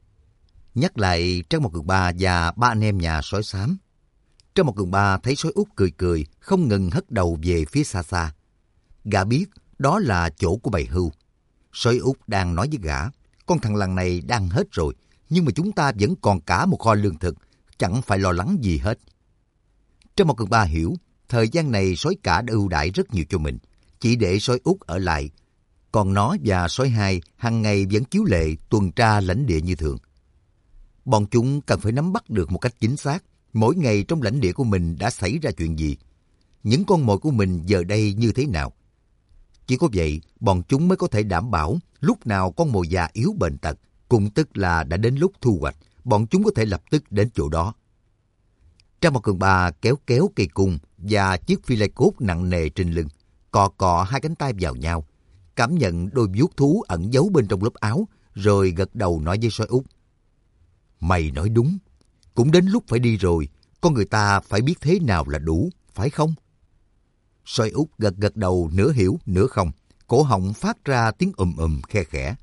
Nhắc lại Trang Một Cường Ba và ba anh em nhà sói xám. Trang Một Cường Ba thấy sói Út cười cười, không ngừng hất đầu về phía xa xa. Gã biết đó là chỗ của bầy hươu. Sói Út đang nói với gã, con thằn lằn này đang hết rồi, nhưng mà chúng ta vẫn còn cả một kho lương thực, chẳng phải lo lắng gì hết. Trang Một Cường Ba hiểu, thời gian này sói cả đã ưu đãi rất nhiều cho mình, chỉ để sói Út ở lại. Còn nó và sói hai hàng ngày vẫn chiếu lệ tuần tra lãnh địa như thường. Bọn chúng cần phải nắm bắt được một cách chính xác mỗi ngày trong lãnh địa của mình đã xảy ra chuyện gì, những con mồi của mình giờ đây như thế nào. Chỉ có vậy, bọn chúng mới có thể đảm bảo lúc nào con mồi già yếu bệnh tật, cũng tức là đã đến lúc thu hoạch, bọn chúng có thể lập tức đến chỗ đó. Trang Một Cường Ba kéo kéo cây cung và chiếc phi lai cốt nặng nề trên lưng, cọ cọ hai cánh tay vào nhau, cảm nhận đôi vuốt thú ẩn giấu bên trong lớp áo, rồi gật đầu nói với sói Út. Mày nói đúng, cũng đến lúc phải đi rồi, con người ta phải biết thế nào là đủ, phải không? Sói Út gật gật đầu nửa hiểu nửa không, cổ họng phát ra tiếng ùm ùm khe khẽ.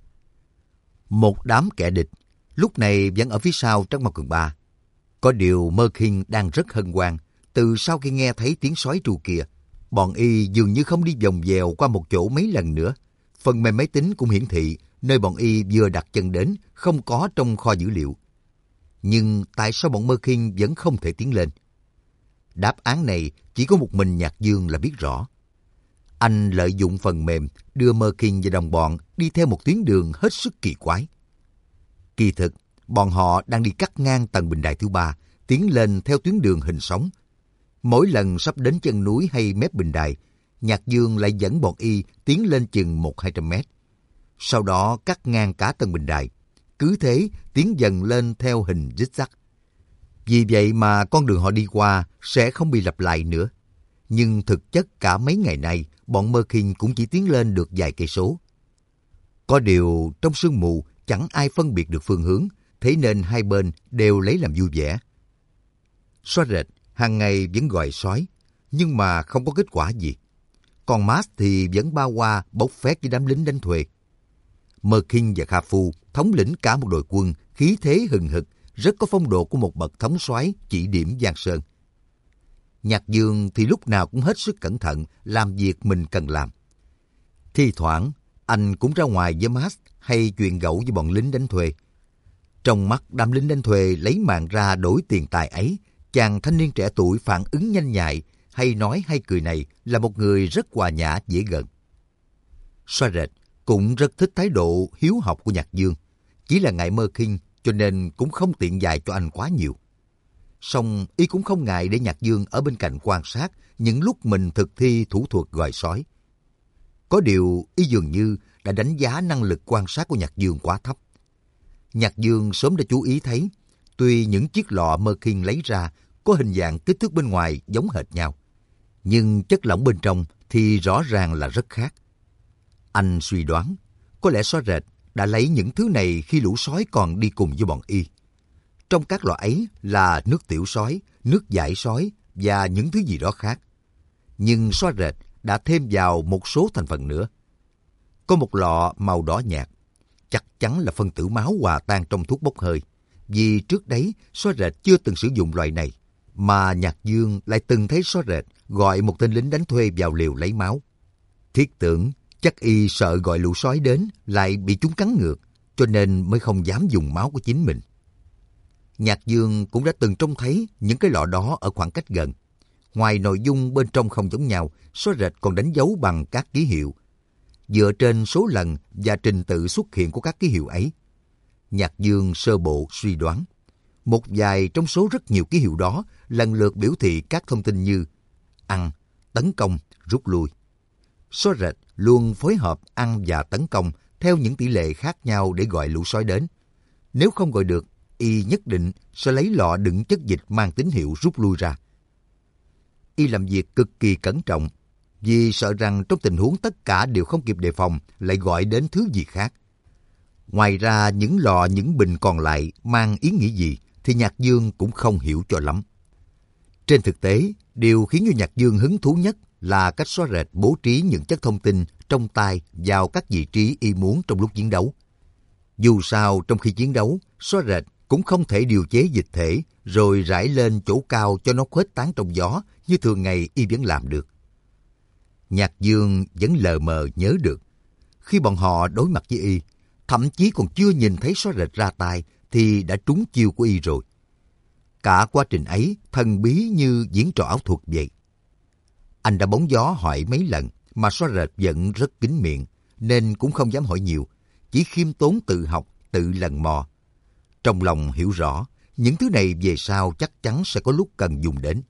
Một đám kẻ địch lúc này vẫn ở phía sau Trang Một Cường Ba. Có điều Mơ Khiên đang rất hân hoan. Từ sau khi nghe thấy tiếng sói tru kia, bọn y dường như không đi vòng vèo qua một chỗ mấy lần nữa. Phần mềm máy tính cũng hiển thị nơi bọn y vừa đặt chân đến không có trong kho dữ liệu. Nhưng tại sao bọn Mơ Khiên vẫn không thể tiến lên? Đáp án này chỉ có một mình Nhạc Dương là biết rõ. Anh lợi dụng phần mềm đưa Mơ Khiên và đồng bọn đi theo một tuyến đường hết sức kỳ quái. Kỳ thực, bọn họ đang đi cắt ngang tầng bình đài thứ ba, tiến lên theo tuyến đường hình sóng. Mỗi lần sắp đến chân núi hay mép bình đài, Nhạc Dương lại dẫn bọn y tiến lên chừng một hai trăm mét. Sau đó cắt ngang cả tầng bình đài, cứ thế tiến dần lên theo hình zigzag. Vì vậy mà con đường họ đi qua sẽ không bị lặp lại nữa. Nhưng thực chất cả mấy ngày nay, bọn Mơ Khiên cũng chỉ tiến lên được vài cây số. Có điều trong sương mù chẳng ai phân biệt được phương hướng, thế nên hai bên đều lấy làm vui vẻ. Sói rệt hàng ngày vẫn gọi sói, nhưng mà không có kết quả gì. Còn Mars thì vẫn bao qua bốc phét với đám lính đánh thuê. Mơ Khiên và Kha Phu thống lĩnh cả một đội quân, khí thế hừng hực, rất có phong độ của một bậc thống soái chỉ điểm Giang Sơn. Nhạc Dương thì lúc nào cũng hết sức cẩn thận làm việc mình cần làm. Thi thoảng, anh cũng ra ngoài với Mars hay chuyện gẫu với bọn lính đánh thuê. Trong mắt đám lính đánh thuê lấy mạng ra đổi tiền tài ấy, chàng thanh niên trẻ tuổi phản ứng nhanh nhạy, hay nói hay cười này là một người rất hòa nhã dễ gần. Sói rệt cũng rất thích thái độ hiếu học của Nhạc Dương, chỉ là ngại Mơ Khiên cho nên cũng không tiện dạy cho anh quá nhiều. Song y cũng không ngại để Nhạc Dương ở bên cạnh quan sát những lúc mình thực thi thủ thuật gọi sói. Có điều y dường như đã đánh giá năng lực quan sát của Nhạc Dương quá thấp. Nhạc Dương sớm đã chú ý thấy, tuy những chiếc lọ Merkin lấy ra có hình dạng kích thước bên ngoài giống hệt nhau, nhưng chất lỏng bên trong thì rõ ràng là rất khác. Anh suy đoán, có lẽ Xóa Rệt đã lấy những thứ này khi lũ sói còn đi cùng với bọn y. Trong các lọ ấy là nước tiểu sói, nước giải sói và những thứ gì đó khác. Nhưng Xóa Rệt đã thêm vào một số thành phần nữa. Có một lọ màu đỏ nhạt, chắc chắn là phân tử máu hòa tan trong thuốc bốc hơi. Vì trước đấy Xóa Rệt chưa từng sử dụng loại này, mà Nhạc Dương lại từng thấy Xóa Rệt gọi một tên lính đánh thuê vào liều lấy máu. Thiết tưởng chắc y sợ gọi lũ sói đến lại bị chúng cắn ngược, cho nên mới không dám dùng máu của chính mình. Nhạc Dương cũng đã từng trông thấy những cái lọ đó ở khoảng cách gần. Ngoài nội dung bên trong không giống nhau, Xóa Rệt còn đánh dấu bằng các ký hiệu. Dựa trên số lần và trình tự xuất hiện của các ký hiệu ấy, Nhạc Dương sơ bộ suy đoán, một vài trong số rất nhiều ký hiệu đó lần lượt biểu thị các thông tin như ăn, tấn công, rút lui. Xóa Rệt luôn phối hợp ăn và tấn công theo những tỷ lệ khác nhau để gọi lũ sói đến. Nếu không gọi được, y nhất định sẽ lấy lọ đựng chất dịch mang tín hiệu rút lui ra. Y làm việc cực kỳ cẩn trọng, vì sợ rằng trong tình huống tất cả đều không kịp đề phòng lại gọi đến thứ gì khác. Ngoài ra, những lọ, những bình còn lại mang ý nghĩa gì thì Nhạc Dương cũng không hiểu cho lắm. Trên thực tế, điều khiến cho Nhạc Dương hứng thú nhất là cách Xóa Rệt bố trí những chất thông tin trong tay vào các vị trí y muốn trong lúc chiến đấu. Dù sao, trong khi chiến đấu, Xóa Rệt cũng không thể điều chế dịch thể rồi rải lên chỗ cao cho nó khuếch tán trong gió như thường ngày y vẫn làm được. Nhạc Dương vẫn lờ mờ nhớ được, khi bọn họ đối mặt với y, thậm chí còn chưa nhìn thấy Xóa Rệt ra tay thì đã trúng chiêu của y rồi. Cả quá trình ấy thần bí như diễn trò ảo thuật vậy. Anh đã bóng gió hỏi mấy lần mà Xóa Rệt vẫn rất kín miệng, nên cũng không dám hỏi nhiều, chỉ khiêm tốn tự học, tự lần mò. Trong lòng hiểu rõ, những thứ này về sau chắc chắn sẽ có lúc cần dùng đến.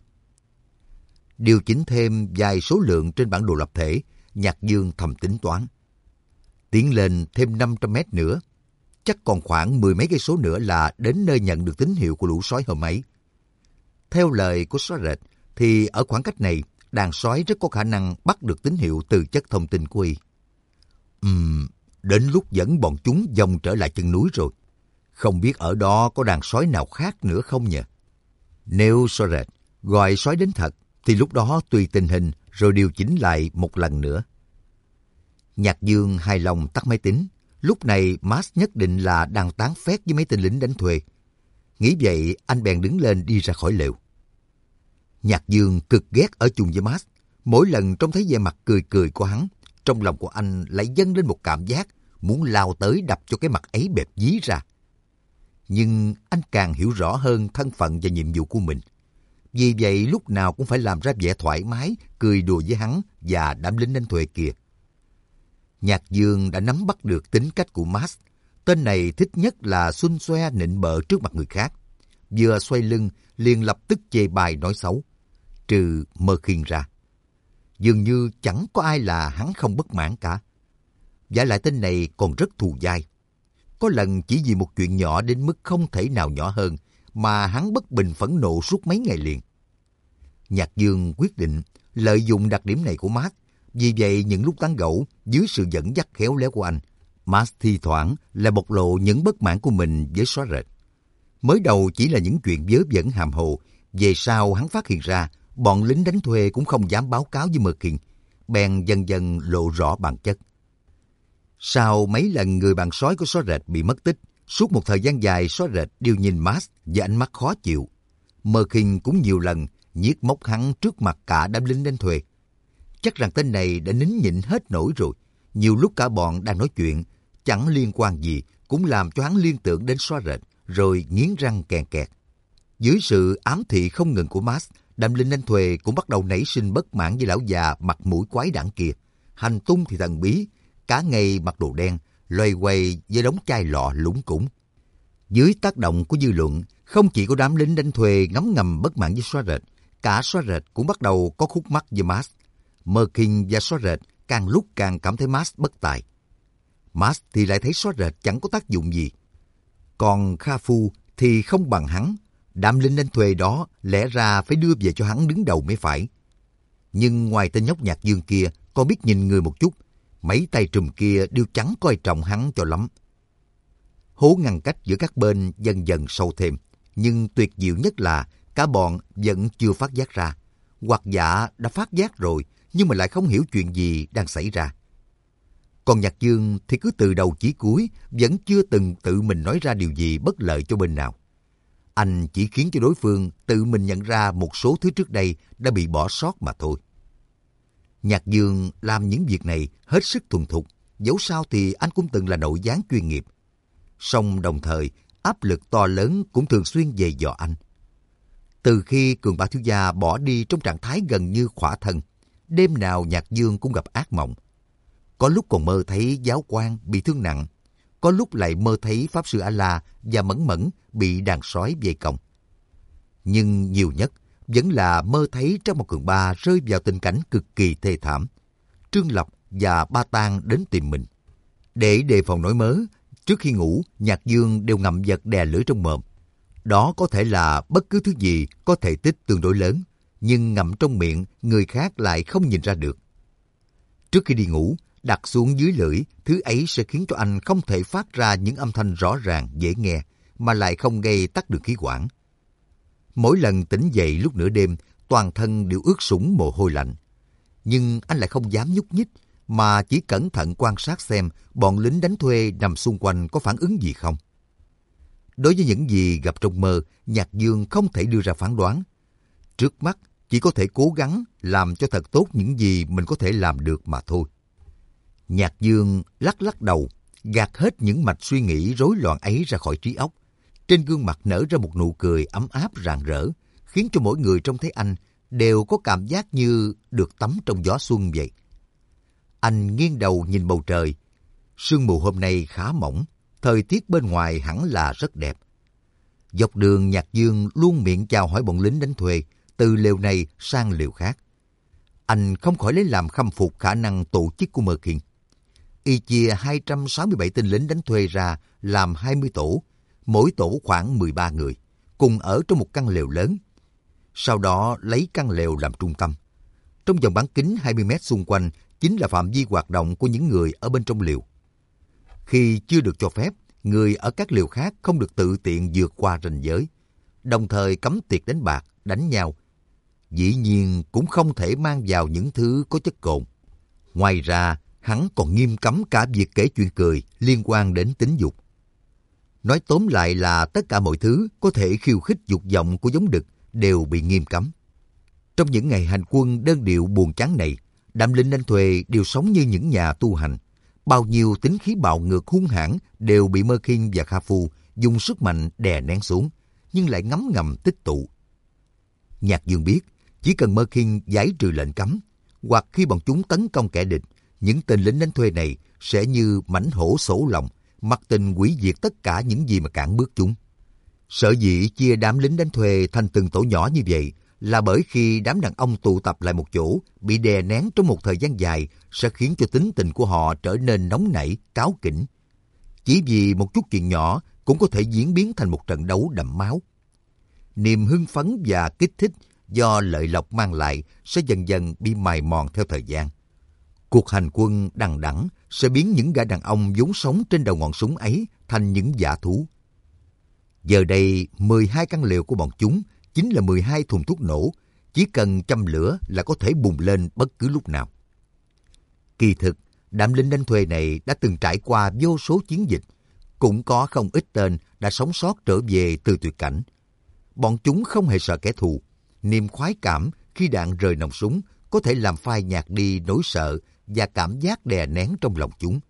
Điều chỉnh thêm vài số lượng trên bản đồ lập thể, Nhạc Dương thầm tính toán. Tiến lên thêm năm trăm mét nữa, chắc còn khoảng mười mấy cây số nữa là đến nơi nhận được tín hiệu của lũ sói hôm ấy. Theo lời của Xóa Rệt, thì ở khoảng cách này, đàn sói rất có khả năng bắt được tín hiệu từ chất thông tin của y. Ừm, đến lúc dẫn bọn chúng vòng trở lại chân núi rồi. Không biết ở đó có đàn sói nào khác nữa không nhỉ? Nếu Xóa Rệt gọi sói đến thật, thì lúc đó tùy tình hình rồi điều chỉnh lại một lần nữa. Nhạc Dương hài lòng tắt máy tính. Lúc này Max nhất định là đang tán phét với mấy tên lính đánh thuê. Nghĩ vậy, anh bèn đứng lên đi ra khỏi lều. Nhạc Dương cực ghét ở chung với Max. Mỗi lần trông thấy vẻ mặt cười cười của hắn, trong lòng của anh lại dâng lên một cảm giác muốn lao tới đập cho cái mặt ấy bẹp dí ra. Nhưng anh càng hiểu rõ hơn thân phận và nhiệm vụ của mình. Vì vậy lúc nào cũng phải làm ra vẻ thoải mái, cười đùa với hắn và đám lính đánh thuê kia. Nhạc Dương đã nắm bắt được tính cách của Max. Tên này thích nhất là xun xoe nịnh bợ trước mặt người khác. Vừa xoay lưng, liền lập tức chê bai nói xấu. Trừ Merkin ra. Dường như chẳng có ai là hắn không bất mãn cả. Vả lại tên này còn rất thù dai. Có lần chỉ vì một chuyện nhỏ đến mức không thể nào nhỏ hơn mà hắn bất bình phẫn nộ suốt mấy ngày liền. Nhạc Dương quyết định lợi dụng đặc điểm này của Max. Vì vậy những lúc tán gẫu dưới sự dẫn dắt khéo léo của anh, Max thi thoảng lại bộc lộ những bất mãn của mình với Xóa Rệt. Mới đầu chỉ là những chuyện vớ vẩn hàm hồ, về sau hắn phát hiện ra bọn lính đánh thuê cũng không dám báo cáo với Merkin, bèn dần dần lộ rõ bản chất. Sau mấy lần người bạn sói của Xóa Rệt bị mất tích, suốt một thời gian dài Xóa Rệt đều nhìn Max với ánh mắt khó chịu. Merkin cũng nhiều lần nhiếc móc hắn trước mặt cả đám lính đánh thuê. Chắc rằng tên này đã nín nhịn hết nổi rồi. Nhiều lúc cả bọn đang nói chuyện, chẳng liên quan gì, cũng làm cho hắn liên tưởng đến Xóa Rệt, rồi nghiến răng kèn kẹt. Dưới sự ám thị không ngừng của Max, đám lính đánh thuê cũng bắt đầu nảy sinh bất mãn với lão già mặt mũi quái đản kia. Hành tung thì thần bí, cả ngày mặc đồ đen, loay hoay với đống chai lọ lủng củng. Dưới tác động của dư luận, không chỉ có đám lính đánh thuê ngấm ngầm bất mãn với xóa rệt, cả xóa rệt cũng bắt đầu có khúc mắc với Max. Merkin và xóa rệt càng lúc càng cảm thấy Max bất tài. Max thì lại thấy xóa rệt chẳng có tác dụng gì. Còn Kha Phu thì không bằng hắn. Đám lính đánh thuê đó lẽ ra phải đưa về cho hắn đứng đầu mới phải. Nhưng ngoài tên nhóc Nhạc Dương kia còn biết nhìn người một chút, mấy tay trùm kia đều chẳng coi trọng hắn cho lắm. Hố ngăn cách giữa các bên dần dần sâu thêm, nhưng tuyệt diệu nhất là cả bọn vẫn chưa phát giác ra. Hoặc giả đã phát giác rồi, nhưng mà lại không hiểu chuyện gì đang xảy ra. Còn Nhạc Dương thì cứ từ đầu chí cuối vẫn chưa từng tự mình nói ra điều gì bất lợi cho bên nào. Anh chỉ khiến cho đối phương tự mình nhận ra một số thứ trước đây đã bị bỏ sót mà thôi. Nhạc Dương làm những việc này hết sức thuần thục, dẫu sao thì anh cũng từng là nội gián chuyên nghiệp. Song đồng thời, áp lực to lớn cũng thường xuyên dày dò anh. Từ khi Cường Ba thiếu gia bỏ đi trong trạng thái gần như khỏa thân, đêm nào Nhạc Dương cũng gặp ác mộng. Có lúc còn mơ thấy giáo quan bị thương nặng, có lúc lại mơ thấy Pháp Sư A-La và Mẫn Mẫn bị đàn sói vây công. Nhưng nhiều nhất vẫn là mơ thấy Trang Mộc Cường Ba rơi vào tình cảnh cực kỳ thê thảm. Trương Lập và Ba Tang đến tìm mình. Để đề phòng nỗi mớ, trước khi ngủ, Nhạc Dương đều ngậm vật đè lưỡi trong mồm. Đó có thể là bất cứ thứ gì có thể tích tương đối lớn, nhưng ngậm trong miệng người khác lại không nhìn ra được. Trước khi đi ngủ, đặt xuống dưới lưỡi, thứ ấy sẽ khiến cho anh không thể phát ra những âm thanh rõ ràng, dễ nghe, mà lại không gây tắc đường khí quản. Mỗi lần tỉnh dậy lúc nửa đêm, toàn thân đều ướt sũng mồ hôi lạnh. Nhưng anh lại không dám nhúc nhích, mà chỉ cẩn thận quan sát xem bọn lính đánh thuê nằm xung quanh có phản ứng gì không. Đối với những gì gặp trong mơ, Nhạc Dương không thể đưa ra phán đoán. Trước mắt, chỉ có thể cố gắng làm cho thật tốt những gì mình có thể làm được mà thôi. Nhạc Dương lắc lắc đầu, gạt hết những mạch suy nghĩ rối loạn ấy ra khỏi trí óc. Trên gương mặt nở ra một nụ cười ấm áp rạng rỡ, khiến cho mỗi người trông thấy anh đều có cảm giác như được tắm trong gió xuân vậy. Anh nghiêng đầu nhìn bầu trời. Sương mù hôm nay khá mỏng, thời tiết bên ngoài hẳn là rất đẹp. Dọc đường Nhạc Dương luôn miệng chào hỏi bọn lính đánh thuê, từ lều này sang lều khác. Anh không khỏi lấy làm khâm phục khả năng tổ chức của Merkin. Y chia hai trăm sáu mươi bảy tên lính đánh thuê ra làm hai mươi tổ, mỗi tổ khoảng mười ba người, cùng ở trong một căn lều lớn. Sau đó lấy căn lều làm trung tâm. Trong vòng bán kính hai mươi mét xung quanh chính là phạm vi hoạt động của những người ở bên trong lều. Khi chưa được cho phép, người ở các lều khác không được tự tiện vượt qua ranh giới, đồng thời cấm tiệc đánh bạc, đánh nhau. Dĩ nhiên cũng không thể mang vào những thứ có chất cồn. Ngoài ra, hắn còn nghiêm cấm cả việc kể chuyện cười liên quan đến tính dục. Nói tóm lại là tất cả mọi thứ có thể khiêu khích dục vọng của giống đực đều bị nghiêm cấm. Trong những ngày hành quân đơn điệu buồn chán này, đám lính đánh thuê đều sống như những nhà tu hành. Bao nhiêu tính khí bạo ngược hung hãn đều bị Merkin và Kha Phu dùng sức mạnh đè nén xuống, nhưng lại ngấm ngầm tích tụ. Nhạc Dương biết, chỉ cần Merkin giải trừ lệnh cấm, hoặc khi bọn chúng tấn công kẻ địch, những tên lính đánh thuê này sẽ như mãnh hổ sổ lòng, mặc tình hủy diệt tất cả những gì mà cản bước chúng. Sở dĩ chia đám lính đánh thuê thành từng tổ nhỏ như vậy là bởi khi đám đàn ông tụ tập lại một chỗ, bị đè nén trong một thời gian dài sẽ khiến cho tính tình của họ trở nên nóng nảy, cáu kỉnh. Chỉ vì một chút chuyện nhỏ cũng có thể diễn biến thành một trận đấu đẫm máu. Niềm hưng phấn và kích thích do lợi lộc mang lại sẽ dần dần bị mài mòn theo thời gian. Cuộc hành quân đằng đẵng sẽ biến những gã đàn ông vốn sống trên đầu ngọn súng ấy thành những dã thú. Giờ đây, mười hai căn lều của bọn chúng chính là mười hai thùng thuốc nổ, chỉ cần châm lửa là có thể bùng lên bất cứ lúc nào. Kỳ thực, đám lính đánh thuê này đã từng trải qua vô số chiến dịch, cũng có không ít tên đã sống sót trở về từ tuyệt cảnh. Bọn chúng không hề sợ kẻ thù, niềm khoái cảm khi đạn rời nòng súng có thể làm phai nhạt đi nỗi sợ và cảm giác đè nén trong lòng chúng.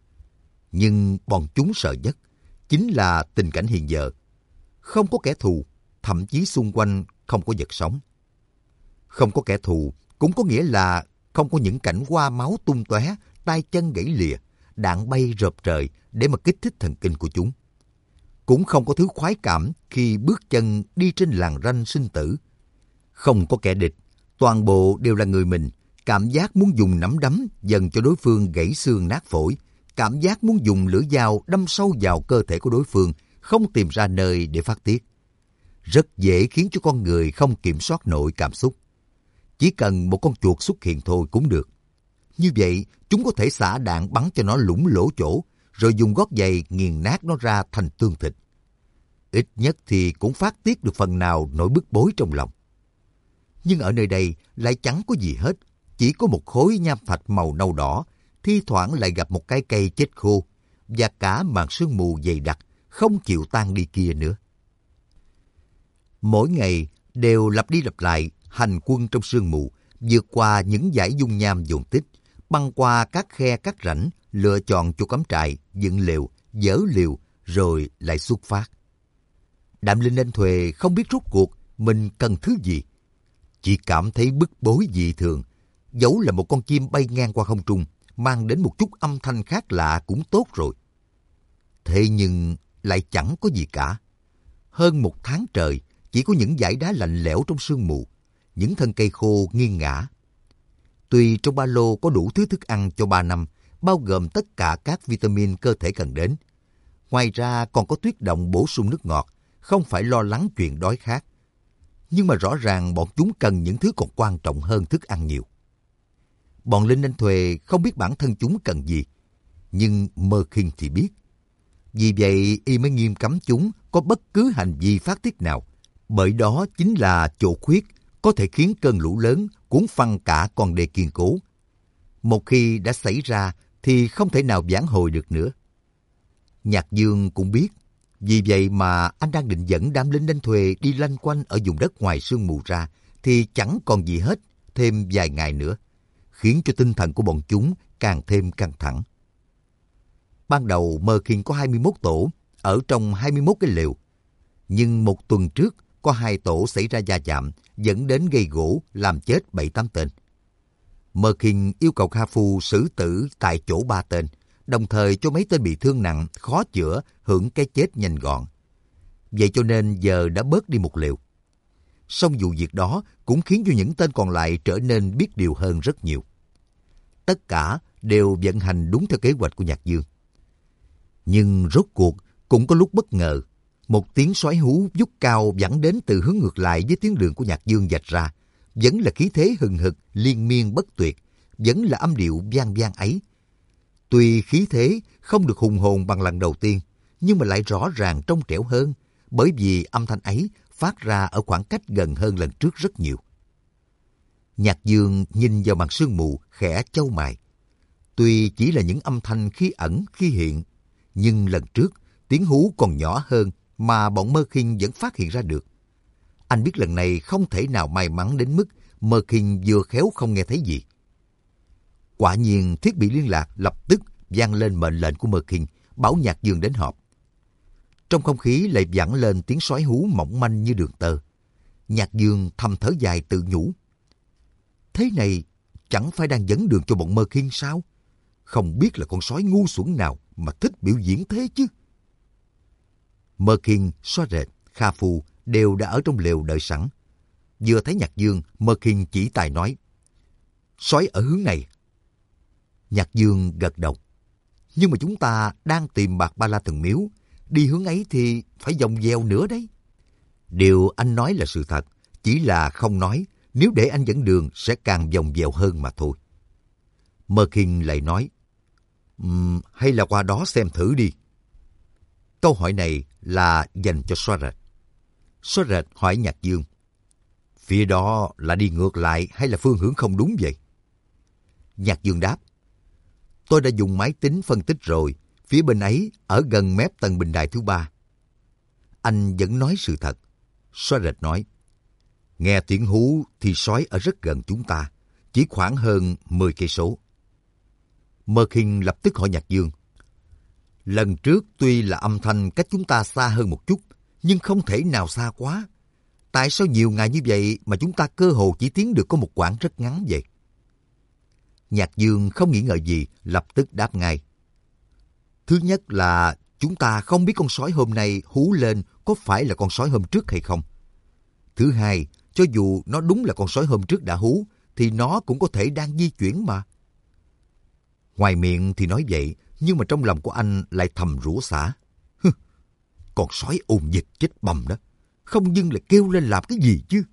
Nhưng bọn chúng sợ nhất chính là tình cảnh hiện giờ. Không có kẻ thù, thậm chí xung quanh không có vật sống. Không có kẻ thù cũng có nghĩa là không có những cảnh hoa máu tung tóe, tay chân gãy lìa, đạn bay rợp trời để mà kích thích thần kinh của chúng. cũng không có thứ khoái cảm khi bước chân đi trên làn ranh sinh tử. Không có kẻ địch, toàn bộ đều là người mình. Cảm giác muốn dùng nắm đấm dần cho đối phương gãy xương nát phổi. Cảm giác muốn dùng lưỡi dao đâm sâu vào cơ thể của đối phương, không tìm ra nơi để phát tiết. Rất dễ khiến cho con người không kiểm soát nổi cảm xúc. Chỉ cần một con chuột xuất hiện thôi cũng được. Như vậy, chúng có thể xả đạn bắn cho nó lủng lỗ chỗ, rồi dùng gót giày nghiền nát nó ra thành tương thịt. Ít nhất thì cũng phát tiết được phần nào nỗi bức bối trong lòng. Nhưng ở nơi đây lại chẳng có gì hết, chỉ có một khối nham thạch màu nâu đỏ, thi thoảng lại gặp một cái cây chết khô, và cả màn sương mù dày đặc, không chịu tan đi kia nữa. Mỗi ngày đều lặp đi lặp lại hành quân trong sương mù, vượt qua những dải dung nham dồn tích, băng qua các khe các rãnh, lựa chọn chỗ cắm trại, dựng lều, dỡ lều, rồi lại xuất phát. Đạm Linh Anh Thuề không biết rốt cuộc mình cần thứ gì. Chỉ cảm thấy bức bối dị thường. Dẫu là một con chim bay ngang qua không trung, mang đến một chút âm thanh khác lạ cũng tốt rồi. Thế nhưng lại chẳng có gì cả. Hơn một tháng trời, chỉ có những dải đá lạnh lẽo trong sương mù, những thân cây khô nghiêng ngã. Tuy trong ba lô có đủ thứ thức ăn cho ba năm, bao gồm tất cả các vitamin cơ thể cần đến. Ngoài ra còn có tuyết động bổ sung nước ngọt, không phải lo lắng chuyện đói khát. Nhưng mà rõ ràng bọn chúng cần những thứ còn quan trọng hơn thức ăn nhiều. Bọn Linh Anh Thuề không biết bản thân chúng cần gì, nhưng Mơ Khiên thì biết. Vì vậy y mới nghiêm cấm chúng có bất cứ hành vi phát tiết nào, bởi đó chính là chỗ khuyết có thể khiến cơn lũ lớn cuốn phăng cả con đê kiên cố. Một khi đã xảy ra thì không thể nào vãn hồi được nữa. Nhạc Dương cũng biết, vì vậy mà anh đang định dẫn đám Linh Anh Thuề đi lanh quanh ở vùng đất ngoài sương mù ra, thì chẳng còn gì hết thêm vài ngày nữa, khiến cho tinh thần của bọn chúng càng thêm căng thẳng. Ban đầu Mơ Khiên có hai mươi mốt tổ, ở trong hai mươi mốt cái lều. Nhưng một tuần trước, có hai tổ xảy ra va chạm, dẫn đến gây gỗ, làm chết bảy tám tên. Mơ Khiên yêu cầu Kha Phu xử tử tại chỗ ba tên, đồng thời cho mấy tên bị thương nặng, khó chữa, hưởng cái chết nhanh gọn. Vậy cho nên giờ đã bớt đi một lều. Song vụ việc đó cũng khiến cho những tên còn lại trở nên biết điều hơn rất nhiều. Tất cả đều vận hành đúng theo kế hoạch của Nhạc Dương. Nhưng rốt cuộc cũng có lúc bất ngờ, một tiếng xoáy hú vút cao vẳng đến từ hướng ngược lại với tiếng đường của Nhạc Dương vạch ra, vẫn là khí thế hừng hực, liên miên bất tuyệt, vẫn là âm điệu vang vang ấy. Tuy khí thế không được hùng hồn bằng lần đầu tiên, nhưng mà lại rõ ràng trong trẻo hơn, bởi vì âm thanh ấy phát ra ở khoảng cách gần hơn lần trước rất nhiều. Nhạc Dương nhìn vào màn sương mù, khẽ chau mày. Tuy chỉ là những âm thanh khi ẩn khi hiện, nhưng lần trước tiếng hú còn nhỏ hơn mà bọn Mơ Khiên vẫn phát hiện ra được. Anh biết lần này không thể nào may mắn đến mức Mơ Khiên vừa khéo không nghe thấy gì. Quả nhiên thiết bị liên lạc lập tức vang lên mệnh lệnh của Mơ Khiên, bảo Nhạc Dương đến họp. Trong không khí lại vẳng lên tiếng sói hú mỏng manh như đường tơ. Nhạc Dương thầm thở dài tự nhủ. Thế này chẳng phải đang dẫn đường cho bọn Mơ Khiên sao? Không biết là con sói ngu xuẩn nào mà thích biểu diễn thế chứ. Mơ Khiên, Xoa Rệt, Kha Phu đều đã ở trong lều đợi sẵn. Vừa thấy Nhạc Dương, Mơ Khiên chỉ tài nói. Sói ở hướng này. Nhạc Dương gật đầu. Nhưng mà chúng ta đang tìm Bạc Ba La Thần Miếu. Đi hướng ấy thì phải vòng vèo nữa đấy. Điều anh nói là sự thật. Chỉ là không nói. Nếu để anh dẫn đường sẽ càng vòng vèo hơn mà thôi. Mơ Khiên lại nói. Um, hay là qua đó xem thử đi. Câu hỏi này là dành cho Xoa Rệt. Xoa Rệt hỏi Nhạc Dương. Phía đó là đi ngược lại hay là phương hướng không đúng vậy? Nhạc Dương đáp. Tôi đã dùng máy tính phân tích rồi. Phía bên ấy ở gần mép tầng bình đài thứ ba. Anh vẫn nói sự thật. Xoa Rệt nói. Nghe tiếng hú thì sói ở rất gần chúng ta. Chỉ khoảng hơn mười cây số. Mơ Khiên lập tức hỏi Nhạc Dương. Lần trước tuy là âm thanh cách chúng ta xa hơn một chút, nhưng không thể nào xa quá. Tại sao nhiều ngày như vậy mà chúng ta cơ hồ chỉ tiến được có một quãng rất ngắn vậy? Nhạc Dương không nghĩ ngợi gì, lập tức đáp ngay. Thứ nhất là chúng ta không biết con sói hôm nay hú lên có phải là con sói hôm trước hay không. Thứ hai, cho dù nó đúng là con sói hôm trước đã hú, thì nó cũng có thể đang di chuyển mà. Ngoài miệng thì nói vậy, nhưng mà trong lòng của anh lại thầm rủa xả. Con sói ồn dịch chết bầm đó, không dưng lại kêu lên làm cái gì chứ.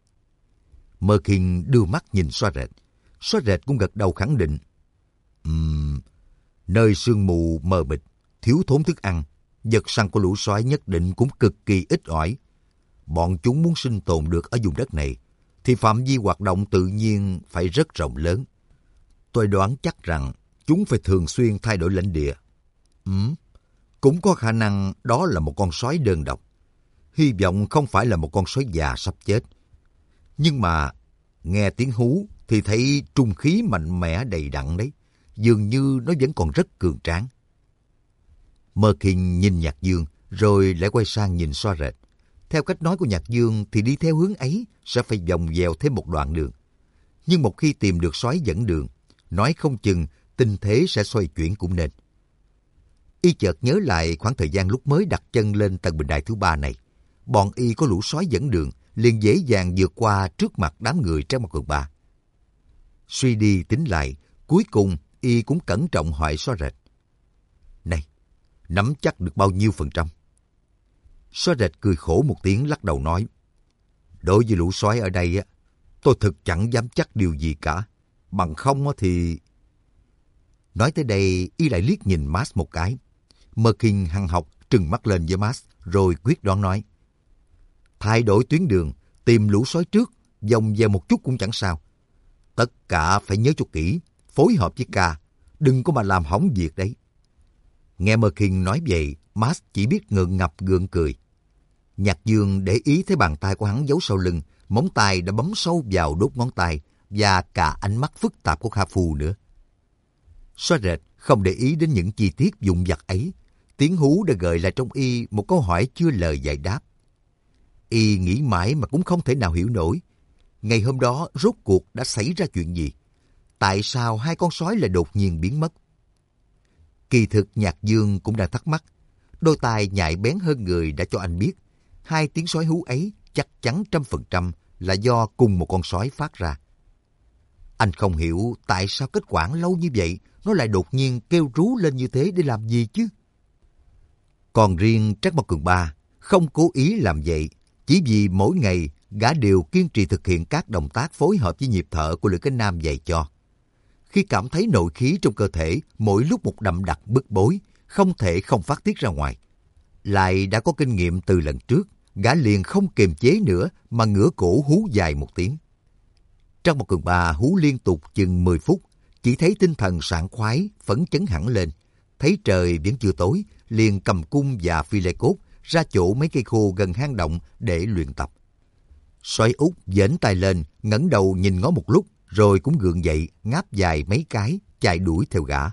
Mơ Khiên đưa mắt nhìn Xóa Rệt. Xóa Rệt cũng gật đầu khẳng định. Ừm, nơi sương mù mờ mịt, thiếu thốn thức ăn, vật săn của lũ sói nhất định cũng cực kỳ ít ỏi. Bọn chúng muốn sinh tồn được ở vùng đất này, thì phạm vi hoạt động tự nhiên phải rất rộng lớn. Tôi đoán chắc rằng chúng phải thường xuyên thay đổi lãnh địa. Ừm, cũng có khả năng đó là một con sói đơn độc. Hy vọng không phải là một con sói già sắp chết. Nhưng mà nghe tiếng hú thì thấy trung khí mạnh mẽ đầy đặn đấy. Dường như nó vẫn còn rất cường tráng. Mơ Khiên nhìn Nhạc Dương rồi lại quay sang nhìn Xóa Rệt. Theo cách nói của Nhạc Dương thì đi theo hướng ấy sẽ phải vòng vèo thêm một đoạn đường. Nhưng một khi tìm được sói dẫn đường, nói không chừng tình thế sẽ xoay chuyển cũng nên. Y chợt nhớ lại khoảng thời gian lúc mới đặt chân lên tầng bình đài thứ ba này. Bọn Y có lũ sói dẫn đường, liền dễ dàng vượt qua trước mặt đám người Trác Mộc Cường Ba. Suy đi tính lại, cuối cùng Y cũng cẩn trọng hỏi Xóa Rệt. Này, nắm chắc được bao nhiêu phần trăm? Xóa Rệt cười khổ một tiếng lắc đầu nói. Đối với lũ sói ở đây, á, tôi thực chẳng dám chắc điều gì cả. Bằng không thì... Nói tới đây, Y lại liếc nhìn Max một cái. Mơ Khiên hăng học trừng mắt lên với Max, rồi quyết đoán nói. Thay đổi tuyến đường, tìm lũ sói trước, vòng về một chút cũng chẳng sao. Tất cả phải nhớ cho kỹ, phối hợp với ca, đừng có mà làm hỏng việc đấy. Nghe Mơ Khiên nói vậy, Max chỉ biết ngượng ngập gượng cười. Nhạc Dương để ý thấy bàn tay của hắn giấu sau lưng, móng tay đã bấm sâu vào đốt ngón tay và cả ánh mắt phức tạp của Kha Phu nữa. Xóa Rệt không để ý đến những chi tiết vụn vặt ấy. Tiếng hú đã gợi lại trong Y một câu hỏi chưa lời giải đáp. Y nghĩ mãi mà cũng không thể nào hiểu nổi. Ngày hôm đó rốt cuộc đã xảy ra chuyện gì? Tại sao hai con sói lại đột nhiên biến mất? Kỳ thực Nhạc Dương cũng đang thắc mắc. Đôi tai nhạy bén hơn người đã cho anh biết. Hai tiếng sói hú ấy chắc chắn trăm phần trăm là do cùng một con sói phát ra. Anh không hiểu tại sao kết quả lâu như vậy nó lại đột nhiên kêu rú lên như thế để làm gì chứ? Còn riêng Trác Mộc Cường Ba không cố ý làm vậy, chỉ vì mỗi ngày gã đều kiên trì thực hiện các động tác phối hợp với nhịp thở của Lữ Cái Nam dạy cho. Khi cảm thấy nội khí trong cơ thể mỗi lúc một đậm đặc bức bối, không thể không phát tiết ra ngoài. Lại đã có kinh nghiệm từ lần trước, gã liền không kiềm chế nữa mà ngửa cổ hú dài một tiếng. Trác Mộc Cường Ba hú liên tục chừng mười phút, chỉ thấy tinh thần sảng khoái, phấn chấn hẳn lên. Thấy trời vẫn chưa tối, liền cầm cung và phi lê cốt ra chỗ mấy cây khô gần hang động để luyện tập. Sói Út vểnh tay lên, ngẩng đầu nhìn ngó một lúc, rồi cũng gượng dậy, ngáp dài mấy cái, chạy đuổi theo gã.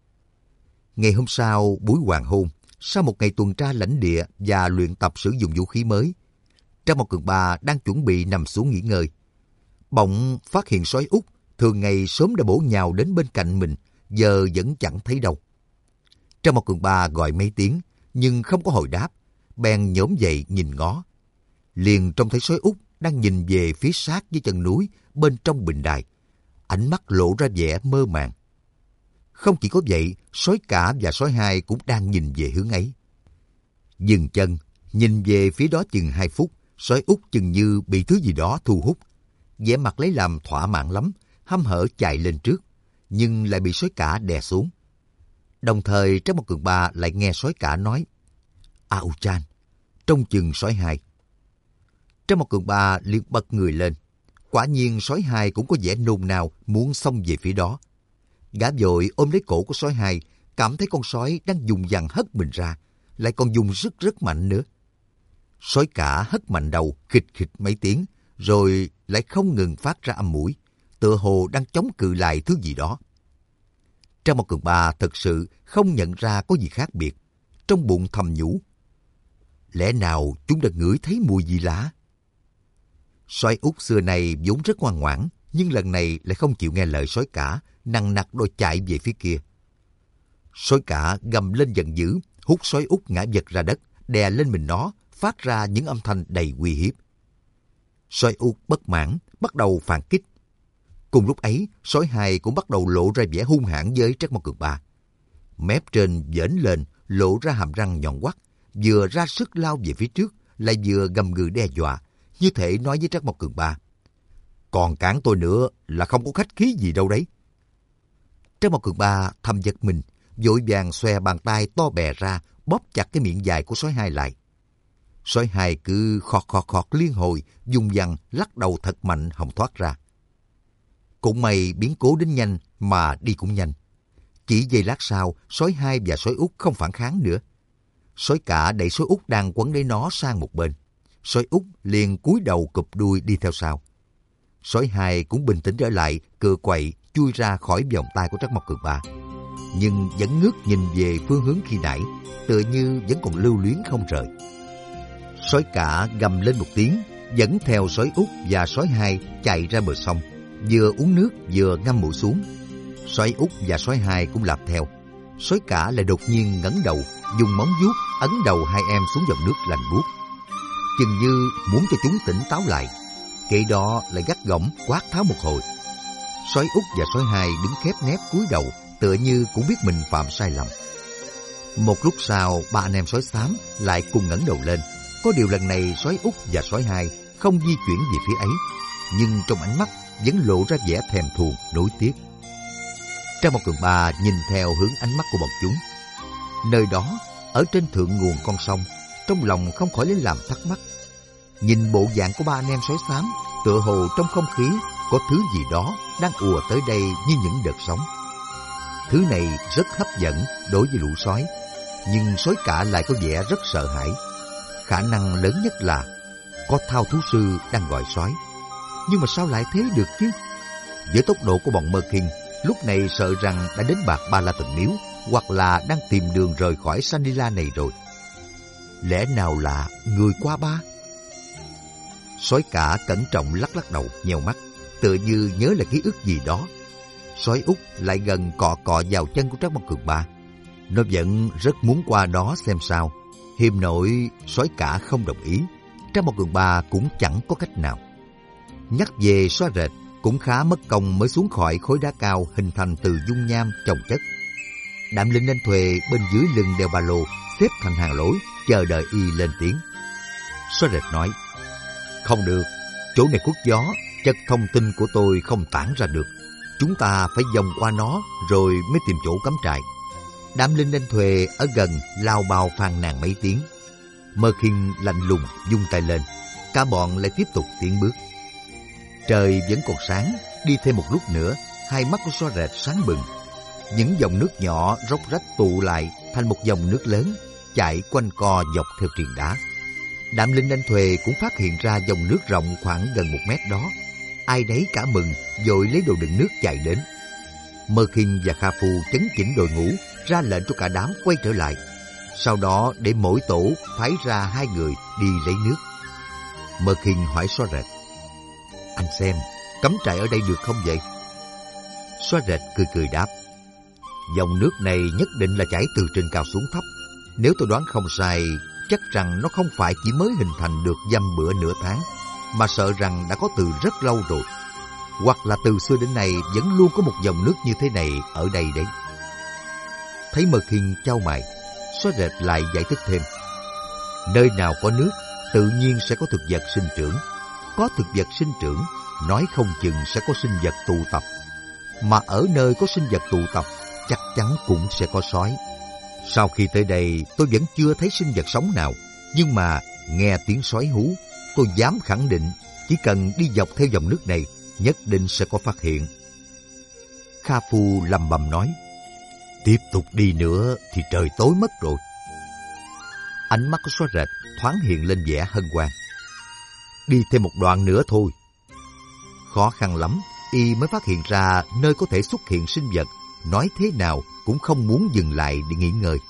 Ngày hôm sau, buổi hoàng hôn, sau một ngày tuần tra lãnh địa và luyện tập sử dụng vũ khí mới, Trác Mộc Cường Ba đang chuẩn bị nằm xuống nghỉ ngơi. Bỗng phát hiện sói Út thường ngày sớm đã bổ nhào đến bên cạnh mình, giờ vẫn chẳng thấy đâu. Trác Mộc Cường Ba gọi mấy tiếng, nhưng không có hồi đáp, bèn nhổm dậy nhìn ngó. Liền trông thấy sói Út đang nhìn về phía sát với chân núi bên trong bình đài, ánh mắt lộ ra vẻ mơ màng. Không chỉ có vậy, sói cả và sói hai cũng đang nhìn về hướng ấy. Dừng chân, nhìn về phía đó chừng hai phút, sói Út chừng như bị thứ gì đó thu hút. Vẻ mặt lấy làm thỏa mãn lắm, hăm hở chạy lên trước, nhưng lại bị sói cả đè xuống. Đồng thời Trác Mộc Cường Ba lại nghe sói cả nói, Ao Chan, trông chừng sói hai. Trác Mộc Cường Ba liền bật người lên. Quả nhiên sói hai cũng có vẻ nôn nao muốn xông về phía đó. Gã vội ôm lấy cổ của sói hai, cảm thấy con sói đang dùng dằn hất mình ra, lại còn dùng rất rất mạnh nữa. Sói cả hất mạnh đầu khịch khịch mấy tiếng, rồi lại không ngừng phát ra âm mũi, tựa hồ đang chống cự lại thứ gì đó. Trác Mộc Cường Ba thật sự không nhận ra có gì khác biệt, trong bụng thầm nhủ. Lẽ nào chúng đã ngửi thấy mùi gì lạ? Sói Út xưa này vốn rất ngoan ngoãn, nhưng lần này lại không chịu nghe lời sói cả, nằng nặc đòi chạy về phía kia. Sói cả gầm lên giận dữ, hút sói út ngã vật ra đất, đè lên mình nó, phát ra những âm thanh đầy uy hiếp. Sói út bất mãn, bắt đầu phản kích. Cùng lúc ấy, sói hai cũng bắt đầu lộ ra vẻ hung hãn với Trác Mao Cường Ba. Mép trên vểnh lên, lộ ra hàm răng nhọn quắt, vừa ra sức lao về phía trước, lại vừa gầm gừ đe dọa, như thể nói với Trác Mao Cường Ba: còn cản tôi nữa là không có khách khí gì đâu đấy. Trác Mao Cường Ba thầm giật mình, vội vàng xòe bàn tay to bè ra, bóp chặt cái miệng dài của sói hai lại. Sói hai cứ khọt khọt khọt liên hồi, dùng dằn lắc đầu thật mạnh hòng thoát ra. Cũng may biến cố đến nhanh mà đi cũng nhanh. Chỉ giây lát sau, sói hai và sói út không phản kháng nữa. Sói cả đẩy sói út đang quấn lấy nó sang một bên. Sói út liền cúi đầu cụp đuôi đi theo sau. Sói hai cũng bình tĩnh trở lại, cựa quậy chui ra khỏi vòng tay của Trác Mao Cường Ba, nhưng vẫn ngước nhìn về phương hướng khi nãy, tựa như vẫn còn lưu luyến không rời. Sói cả gầm lên một tiếng, dẫn theo sói út và sói hai chạy ra bờ sông, vừa uống nước vừa ngâm mũi xuống. Sói út và sói hai cũng làm theo. Sói cả lại đột nhiên ngẩng đầu, dùng móng vuốt ấn đầu hai em xuống dòng nước lạnh buốt, chừng như muốn cho chúng tỉnh táo lại. Kệ đó lại gắt gỏng quát tháo một hồi. Sói út và sói hai đứng khép nép cúi đầu, tựa như cũng biết mình phạm sai lầm. Một lúc sau, ba anh em sói xám lại cùng ngẩng đầu lên. Có điều lần này sói út và sói hai không di chuyển về phía ấy, nhưng trong ánh mắt vẫn lộ ra vẻ thèm thuồng nối tiếc. Trác Mao Cường Ba nhìn theo hướng ánh mắt của bọn chúng. Nơi đó, ở trên thượng nguồn con sông, trong lòng không khỏi lấy làm thắc mắc. Nhìn bộ dạng của ba anh em sói xám, tựa hồ trong không khí có thứ gì đó đang ùa tới đây như những đợt sóng. Thứ này rất hấp dẫn đối với lũ sói, nhưng sói cả lại có vẻ rất sợ hãi. Khả năng lớn nhất là có thao thú sư đang gọi sói. Nhưng mà sao lại thế được chứ? Với tốc độ của bọn Mơ Kinh, lúc này sợ rằng đã đến Bạc Ba La Thần Miếu, hoặc là đang tìm đường rời khỏi Sanila này rồi. Lẽ nào là người qua ba? Sói cả cẩn trọng lắc lắc đầu, nheo mắt, tựa như nhớ lại ký ức gì đó. Sói út lại gần cọ cọ vào chân của Trác Mao Cường Ba. Nó vẫn rất muốn qua đó xem sao. Hiềm nội sói cả không đồng ý. Trác Mao Cường Ba cũng chẳng có cách nào. Nhắc về sói rệt, cũng khá mất công mới xuống khỏi khối đá cao hình thành từ dung nham chồng chất. Đạm Linh Anh Thuề bên dưới lưng đeo ba lô, xếp thành hàng lối, chờ đợi y lên tiếng. Sói rệt nói: không được, chỗ này khuất gió, chất thông tin của tôi không tản ra được. Chúng ta phải vòng qua nó rồi mới tìm chỗ cắm trại. Đạm Linh Anh Thuề ở gần lao bào phàn nàn mấy tiếng. Mơ Kinh lạnh lùng vung tay lên, cả bọn lại tiếp tục tiến bước. Trời vẫn còn sáng, đi thêm một lúc nữa, hai mắt của sói rệt sáng bừng. Những dòng nước nhỏ róc rách tụ lại thành một dòng nước lớn, chạy quanh co dọc theo triền đá. Đạm Linh Anh Thuề cũng phát hiện ra dòng nước rộng khoảng gần một mét đó. Ai đấy cả mừng, vội lấy đồ đựng nước chạy đến. Mơ Kinh và Kha Phu chấn chỉnh đội ngũ, ra lệnh cho cả đám quay trở lại. Sau đó để mỗi tổ phái ra hai người đi lấy nước. Mơ Kinh hỏi sói rệt: anh xem, cắm trại ở đây được không vậy? Sói rệt cười cười đáp: dòng nước này nhất định là chảy từ trên cao xuống thấp. Nếu tôi đoán không sai, chắc rằng nó không phải chỉ mới hình thành được dăm bữa nửa tháng, mà sợ rằng đã có từ rất lâu rồi. Hoặc là từ xưa đến nay vẫn luôn có một dòng nước như thế này ở đây đấy. Thấy Mơ Kinh chau mày, sói rệt lại giải thích thêm: nơi nào có nước, tự nhiên sẽ có thực vật sinh trưởng. Có thực vật sinh trưởng, nói không chừng sẽ có sinh vật tụ tập. Mà ở nơi có sinh vật tụ tập, chắc chắn cũng sẽ có sói. Sau khi tới đây, tôi vẫn chưa thấy sinh vật sống nào. Nhưng mà nghe tiếng sói hú, tôi dám khẳng định chỉ cần đi dọc theo dòng nước này, nhất định sẽ có phát hiện. Kha Phu lầm bầm nói: tiếp tục đi nữa thì trời tối mất rồi. Ánh mắt của sói rệt thoáng hiện lên vẻ hân hoan. Đi thêm một đoạn nữa thôi. Khó khăn lắm, y mới phát hiện ra nơi có thể xuất hiện sinh vật, nói thế nào cũng không muốn dừng lại để nghỉ ngơi.